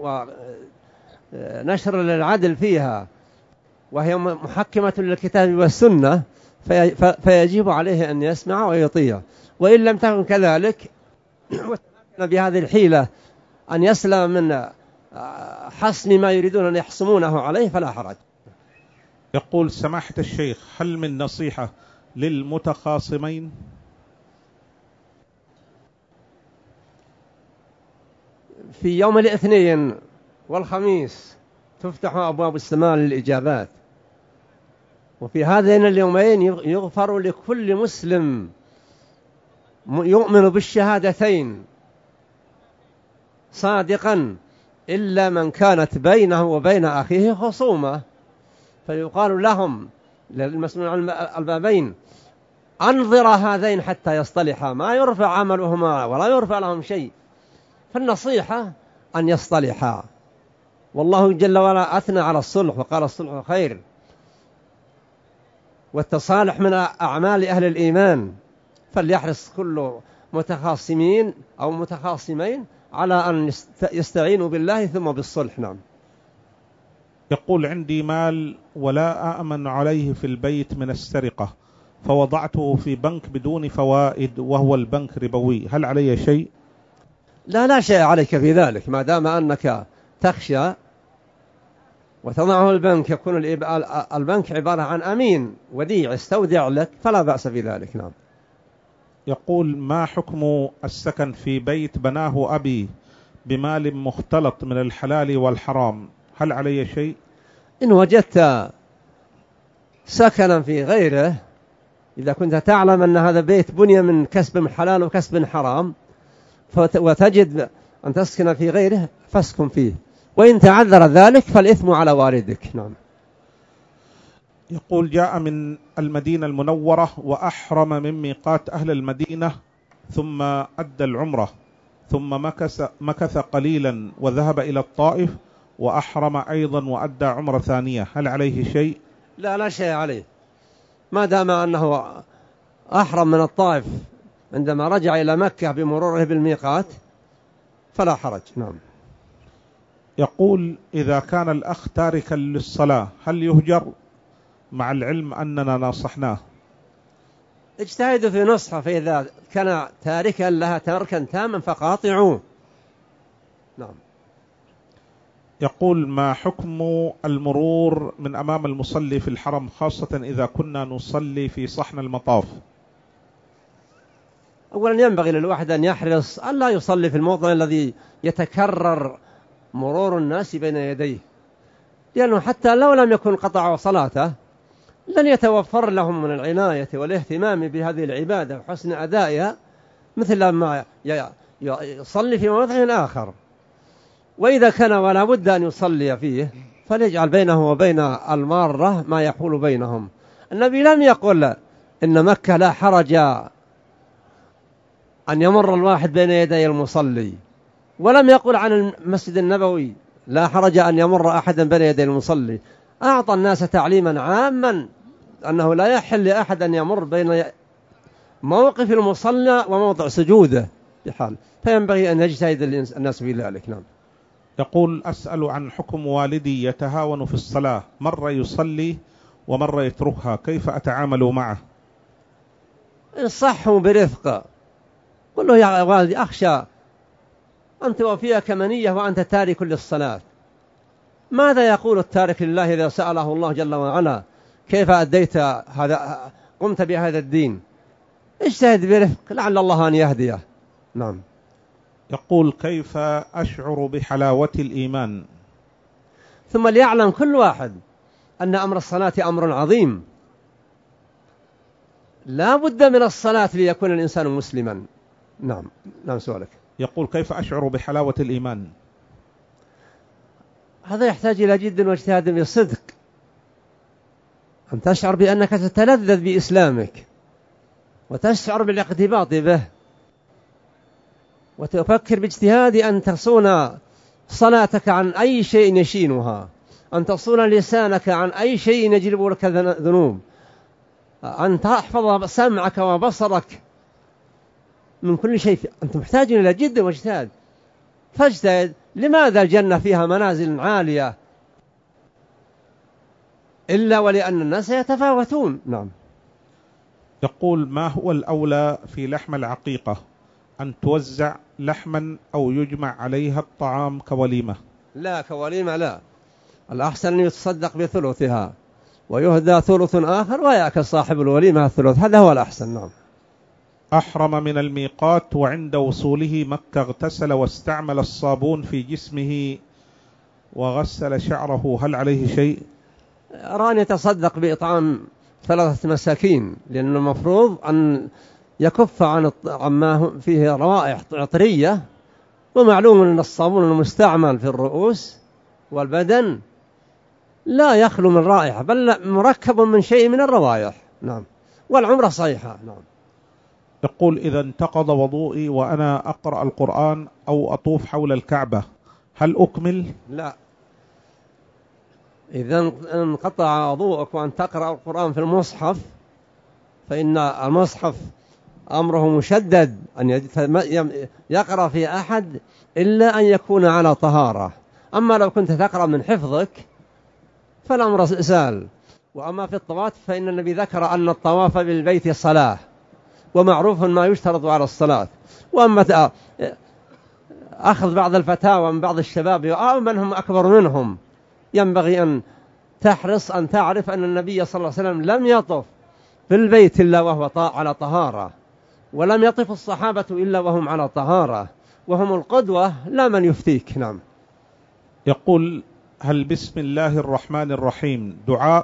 ونشر للعدل فيها وهي محكمة للكتاب والسنة فيجب عليه أن يسمع ويطيع. وإن لم تكن كذلك وتمكن بهذه الحيلة أن يسلم من حسم ما يريدون أن يحسمونه عليه فلا حرج. يقول سماحة الشيخ، هل من نصيحة للمتخاصمين؟ في يوم الاثنين والخميس تفتح أبواب السماء للإجابات، وفي هذين اليومين يغفر لكل مسلم يؤمن بالشهادتين صادقا إلا من كانت بينه وبين أخيه خصومة، فيقال لهم للمسؤولين عن البابين أنظر هذين حتى يصطلحا، ما يرفع عملهما ولا يرفع لهم شيء، فالنصيحة أن يصطلحا. والله جل وعلا أثنى على الصلح وقال الصلح خير، والتصالح من أعمال أهل الإيمان، فليحرص كل متخاصمين أو متخاصمين على أن يستعينوا بالله ثم بالصلح. نعم. يقول عندي مال ولا أأمن عليه في البيت من السرقة، فوضعته في بنك بدون فوائد وهو البنك ربوي، هل علي شيء؟ لا لا شيء عليك في ذلك، ما دام أنك تخشى وتضعه البنك، يكون البنك عبارة عن أمين وديع استودع لك، فلا بأس بذلك. نعم. يقول ما حكم السكن في بيت بناه أبي بمال مختلط من الحلال والحرام، هل علي شيء؟ إن وجدت سكنا في غيره، إذا كنت تعلم أن هذا بيت بني من كسب حلال وكسب حرام وتجد أن تسكن في غيره فاسكن فيه، وإن تعذر ذلك فالإثم على والدك. نعم. يقول جاء من المدينة المنورة وأحرم من ميقات أهل المدينة ثم أدى العمرة ثم مكث, مكث قليلا وذهب إلى الطائف وأحرم أيضا وأدى عمرة ثانية، هل عليه شيء؟ لا لا شيء عليه، ما دام أنه أحرم من الطائف عندما رجع إلى مكة بمروره بالميقات فلا حرج. نعم. يقول إذا كان الأخ تاركا للصلاة هل يهجر مع العلم أننا ناصحناه؟ اجتهدوا في نصحه، فإذا كان تاركا لها تركا تاما فقاطعوه. نعم. يقول ما حكم المرور من أمام المصلي في الحرم خاصة إذا كنا نصلي في صحن المطاف؟ أولا ينبغي للواحد أن يحرص أن لا يصلي في الموضع الذي يتكرر مرور الناس بين يديه، لأنه حتى لو لم يكن قطعوا صلاته لن يتوفر لهم من العناية والاهتمام بهذه العبادة وحسن أدائها مثل ما يصلي في موضع آخر. وإذا كان ولا بد أن يصلي فيه فليجعل بينه وبين المارة ما يحول بينهم. النبي لم يقل إن مكة لا حرج أن يمر الواحد بين يدي المصلي، ولم يقل عن المسجد النبوي لا حرج أن يمر أحدا بين يدي المصلي. أعطى الناس تعليما عاما أنه لا يحل لأحد أن يمر بين موقف المصلى وموضع سجوده بحال، فينبغي أن يجتهد الناس في ذلك. نعم. يقول أسأل عن حكم والدي يتهاون في الصلاة، مرة يصلي ومرة يتركها، كيف أتعامل معه؟ انصحه برفق، قل له يا والدي أخشى أن توفيك منية وأنت تارك للصلاة. ماذا يقول التارك لله إذا سأله الله جل وعلا كيف أديت هذا، قمت بهذا الدين؟ اجتهد برفق لعل الله أن يهديه. نعم. يقول كيف أشعر بحلاوة الإيمان؟ ثم ليعلم كل واحد أن أمر الصلاة أمر عظيم، لا بد من الصلاة ليكون الإنسان مسلما. نعم. نعم سؤالك. يقول كيف أشعر بحلاوة الإيمان؟ هذا يحتاج إلى جد واجتهاد بصدق، أن تشعر بأنك تتلذذ بإسلامك وتشعر بالاقتباط به، وتفكر باجتهاد أن تصون صلاتك عن أي شيء يشينها، أن تصون لسانك عن أي شيء يجلب لك ذنوب، أن تحفظ سمعك وبصرك من كل شيء. أنت محتاج إلى جد واجتهاد، فاجتهد. لماذا الجنة فيها منازل عالية إلا ولأن الناس يتفاوتون؟ نعم. يقول: ما هو الأولى في لحم العقيقة، أن توزع لحما أو يجمع عليها الطعام كوليمة؟ لا، كوليمة لا، الأحسن أن يتصدق بثلثها ويهدى ثلث آخر ويأكل صاحب الوليمة الثلث، هذا هو الأحسن. نعم. أحرم من الميقات وعند وصوله مكة اغتسل واستعمل الصابون في جسمه وغسل شعره، هل عليه شيء؟ أرى أن يتصدق بإطعام ثلاثة مساكين، لأنه المفروض أن يكف عن عما فيه روائح عطرية، ومعلوم أن الصابون المستعمل في الرؤوس والبدن لا يخلو من رائحة، بل مركب من شيء من الروائح. نعم. والعمرة صحيحة. نعم. يقول: إذا انتقض وضوئي وأنا أقرأ القرآن أو أطوف حول الكعبة، هل أكمل؟ لا، إذا انقطع وضوءك وأن تقرأ القرآن في المصحف، فإن المصحف أمره مشدد أن يقرأ في أحد إلا أن يكون على طهارة. أما لو كنت تقرأ من حفظك فالأمر سهل. وأما في الطواف فإن النبي ذكر أن الطواف بالبيت صلاة، ومعروف ما يشترط على الصلاة. وأما أخذ بعض الفتاوى من بعض الشباب أو من هم أكبر منهم، ينبغي أن تحرص أن تعرف أن النبي صلى الله عليه وسلم لم يطف في البيت إلا وهو على طهارة، ولم يطف الصحابة إلا وهم على طهارة، وهم القدوة لا من يفتيك. نعم. يقول: هل بسم الله الرحمن الرحيم دعاء؟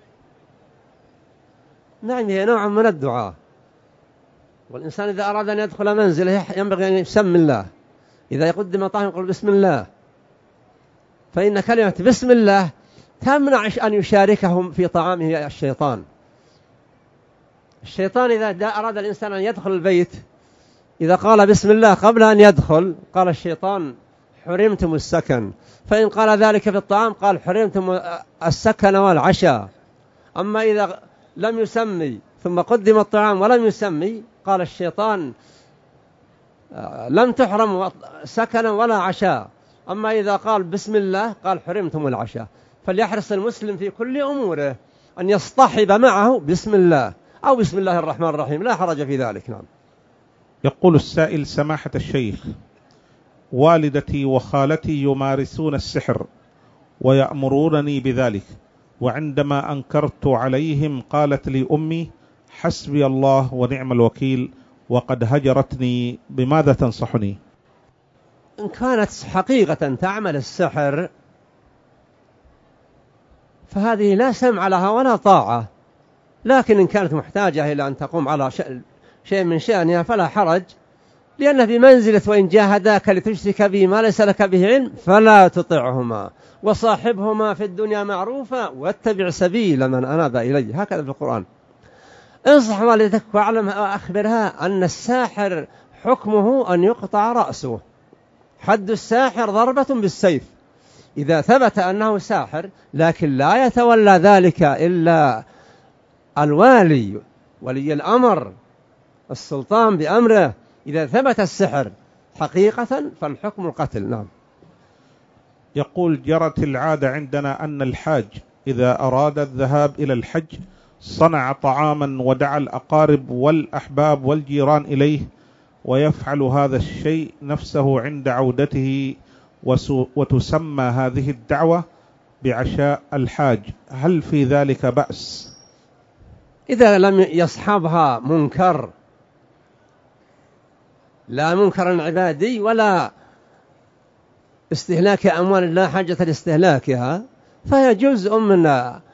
نعم، هي نوع من الدعاء، والإنسان إذا أراد أن يدخل منزله ينبغي أن يسمي الله. إذا يقدم طعام يقول بسم الله، فإن كلمة بسم الله تمنع أن يشاركهم في طعامه الشيطان. الشيطان إذا أراد الإنسان أن يدخل البيت، إذا قال بسم الله قبل أن يدخل قال الشيطان حرمتم السكن، فإن قال ذلك في الطعام قال حرمتم السكن والعشاء. أما إذا لم يسمي ثم قدم الطعام ولم يسمي قال الشيطان لم تحرم سكنا ولا عشاء. أما إذا قال بسم الله قال حرمتم العشاء. فليحرص المسلم في كل أموره أن يصطحب معه بسم الله أو بسم الله الرحمن الرحيم، لا حرج في ذلك. نعم. يقول السائل: سماحة الشيخ، والدتي وخالتي يمارسون السحر ويأمرونني بذلك، وعندما أنكرت عليهم قالت لي أمي حسبي الله ونعم الوكيل وقد هجرتني، بماذا تنصحني؟ إن كانت حقيقة تعمل السحر فهذه لا سمع لها ولا طاعة، لكن إن كانت محتاجة إلى أن تقوم على شيء من شأنها فلا حرج، لأن في منزلة وإن جاهداك لتشرك به ما ليس لك به علم فلا تطعهما وصاحبهما في الدنيا معروفا واتبع سبيل من أناب إلي، هكذا في القرآن. انصح والدتك واعلم وأخبرها أن الساحر حكمه أن يقطع رأسه، حد الساحر ضربة بالسيف إذا ثبت أنه ساحر، لكن لا يتولى ذلك إلا الوالي ولي الأمر السلطان بأمره. إذا ثبت السحر حقيقة فالحكم القتل. نعم. يقول: جرت العادة عندنا أن الحاج إذا أراد الذهاب إلى الحج صنع طعاما ودعا الأقارب والأحباب والجيران إليه، ويفعل هذا الشيء نفسه عند عودته، وتسمى هذه الدعوة بعشاء الحاج، هل في ذلك بأس؟ إذا لم يصحبها منكر، لا منكر عبادي ولا استهلاك أموال لا حاجة لاستهلاكها، فهي جزء من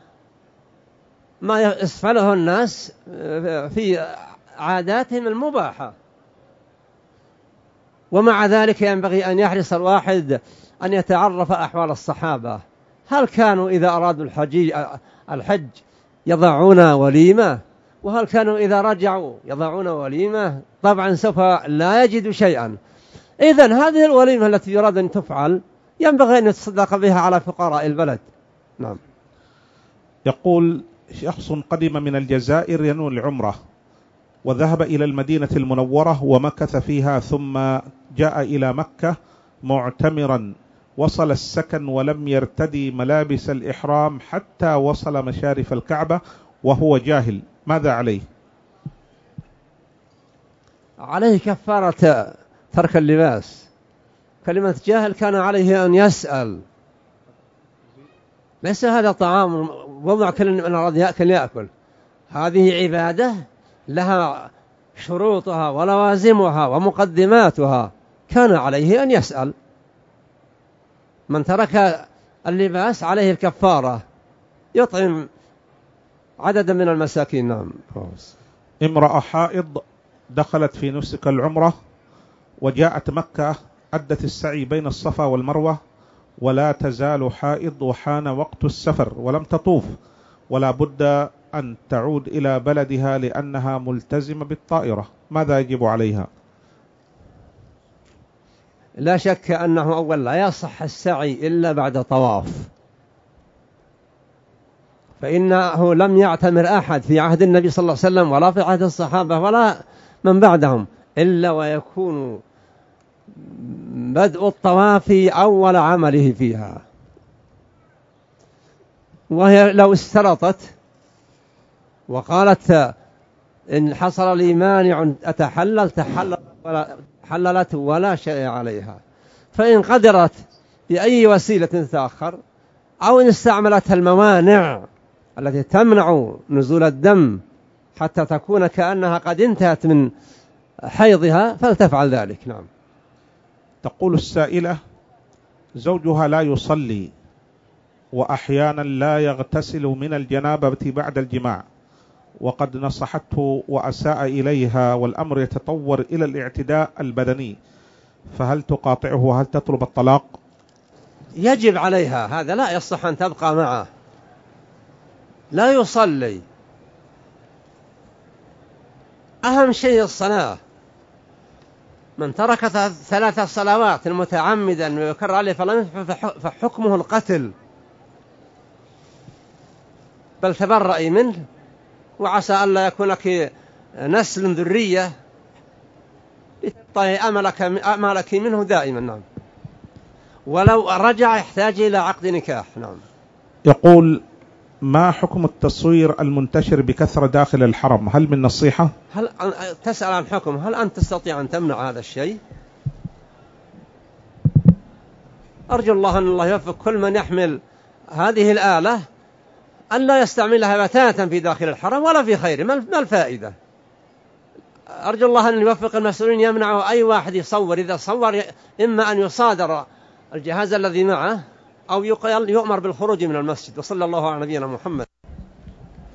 ما يفعله الناس في عاداتهم المباحة. ومع ذلك ينبغي أن يحرص الواحد أن يتعرف أحوال الصحابة، هل كانوا إذا أرادوا الحج, الحج يضعون وليمة، وهل كانوا إذا رجعوا يضعون وليمة؟ طبعا سوف لا يجد شيئا. إذن هذه الوليمة التي يراد أن تفعل ينبغي أن يتصدق بها على فقراء البلد. نعم. يقول شخص قدم من الجزائر ينوي العمرة وذهب إلى المدينة المنورة ومكث فيها، ثم جاء إلى مكة معتمرا، وصل السكن ولم يرتدي ملابس الإحرام حتى وصل مشارف الكعبة وهو جاهل، ماذا عليه؟ عليه كفارة ترك اللباس. كلمة جاهل كان عليه أن يسأل، ليس هذا طعام وضع كل من أراد يأكل يأكل، هذه عبادة لها شروطها ولوازمها ومقدماتها، كان عليه أن يسأل. من ترك اللباس عليه الكفارة، يطعم عددا من المساكين. نعم. امرأة حائض دخلت في نسك العمرة وجاءت مكة، أدت السعي بين الصفا والمروة ولا تزال حائض وحان وقت السفر ولم تطوف، ولا بد أن تعود إلى بلدها لأنها ملتزمة بالطائرة، ماذا يجب عليها؟ لا شك أنه أول لا يصح السعي إلا بعد طواف، فإنه لم يعتمر أحد في عهد النبي صلى الله عليه وسلم ولا في عهد الصحابة ولا من بعدهم إلا ويكون بدء الطواف أول عمله فيها. وهي لو استرطت وقالت إن حصل لي مانع أتحلل تحلل ولا حللت ولا شيء عليها، فإن قدرت بأي وسيلة تتأخر أو إن استعملتها الموانع التي تمنع نزول الدم حتى تكون كأنها قد انتهت من حيضها فلتفعل ذلك. نعم. تقول السائلة زوجها لا يصلي وأحيانا لا يغتسل من الجنابة بعد الجماع، وقد نصحته وأساء إليها والأمر يتطور إلى الاعتداء البدني، فهل تقاطعه وهل تطلب الطلاق؟ يجب عليها هذا، لا يصح أن تبقى معه. لا يصلي، أهم شيء الصلاة. من ترك ثلاث صلوات متعمدا ويكرر عليه فحكمه القتل، بل تبرئي منه، وعسى ألا يكون لك نسل ذرية لتبطئ أملك, أملك منه دائما. نعم. ولو رجع يحتاج إلى عقد نكاح. نعم. يقول ما حكم التصوير المنتشر بكثرة داخل الحرم، هل من نصيحة؟ هل تسأل عن حكم، هل أنت تستطيع أن تمنع هذا الشيء؟ أرجو الله أن الله يوفق كل من يحمل هذه الآلة أن لا يستعملها بتاتا في داخل الحرم ولا في خير، ما الفائدة؟ أرجو الله أن يوفق المسؤولين يمنعوا أي واحد يصور، إذا صور إما أن يصادر الجهاز الذي معه أو يؤمر بالخروج من المسجد. وصلى الله على نبينا محمد.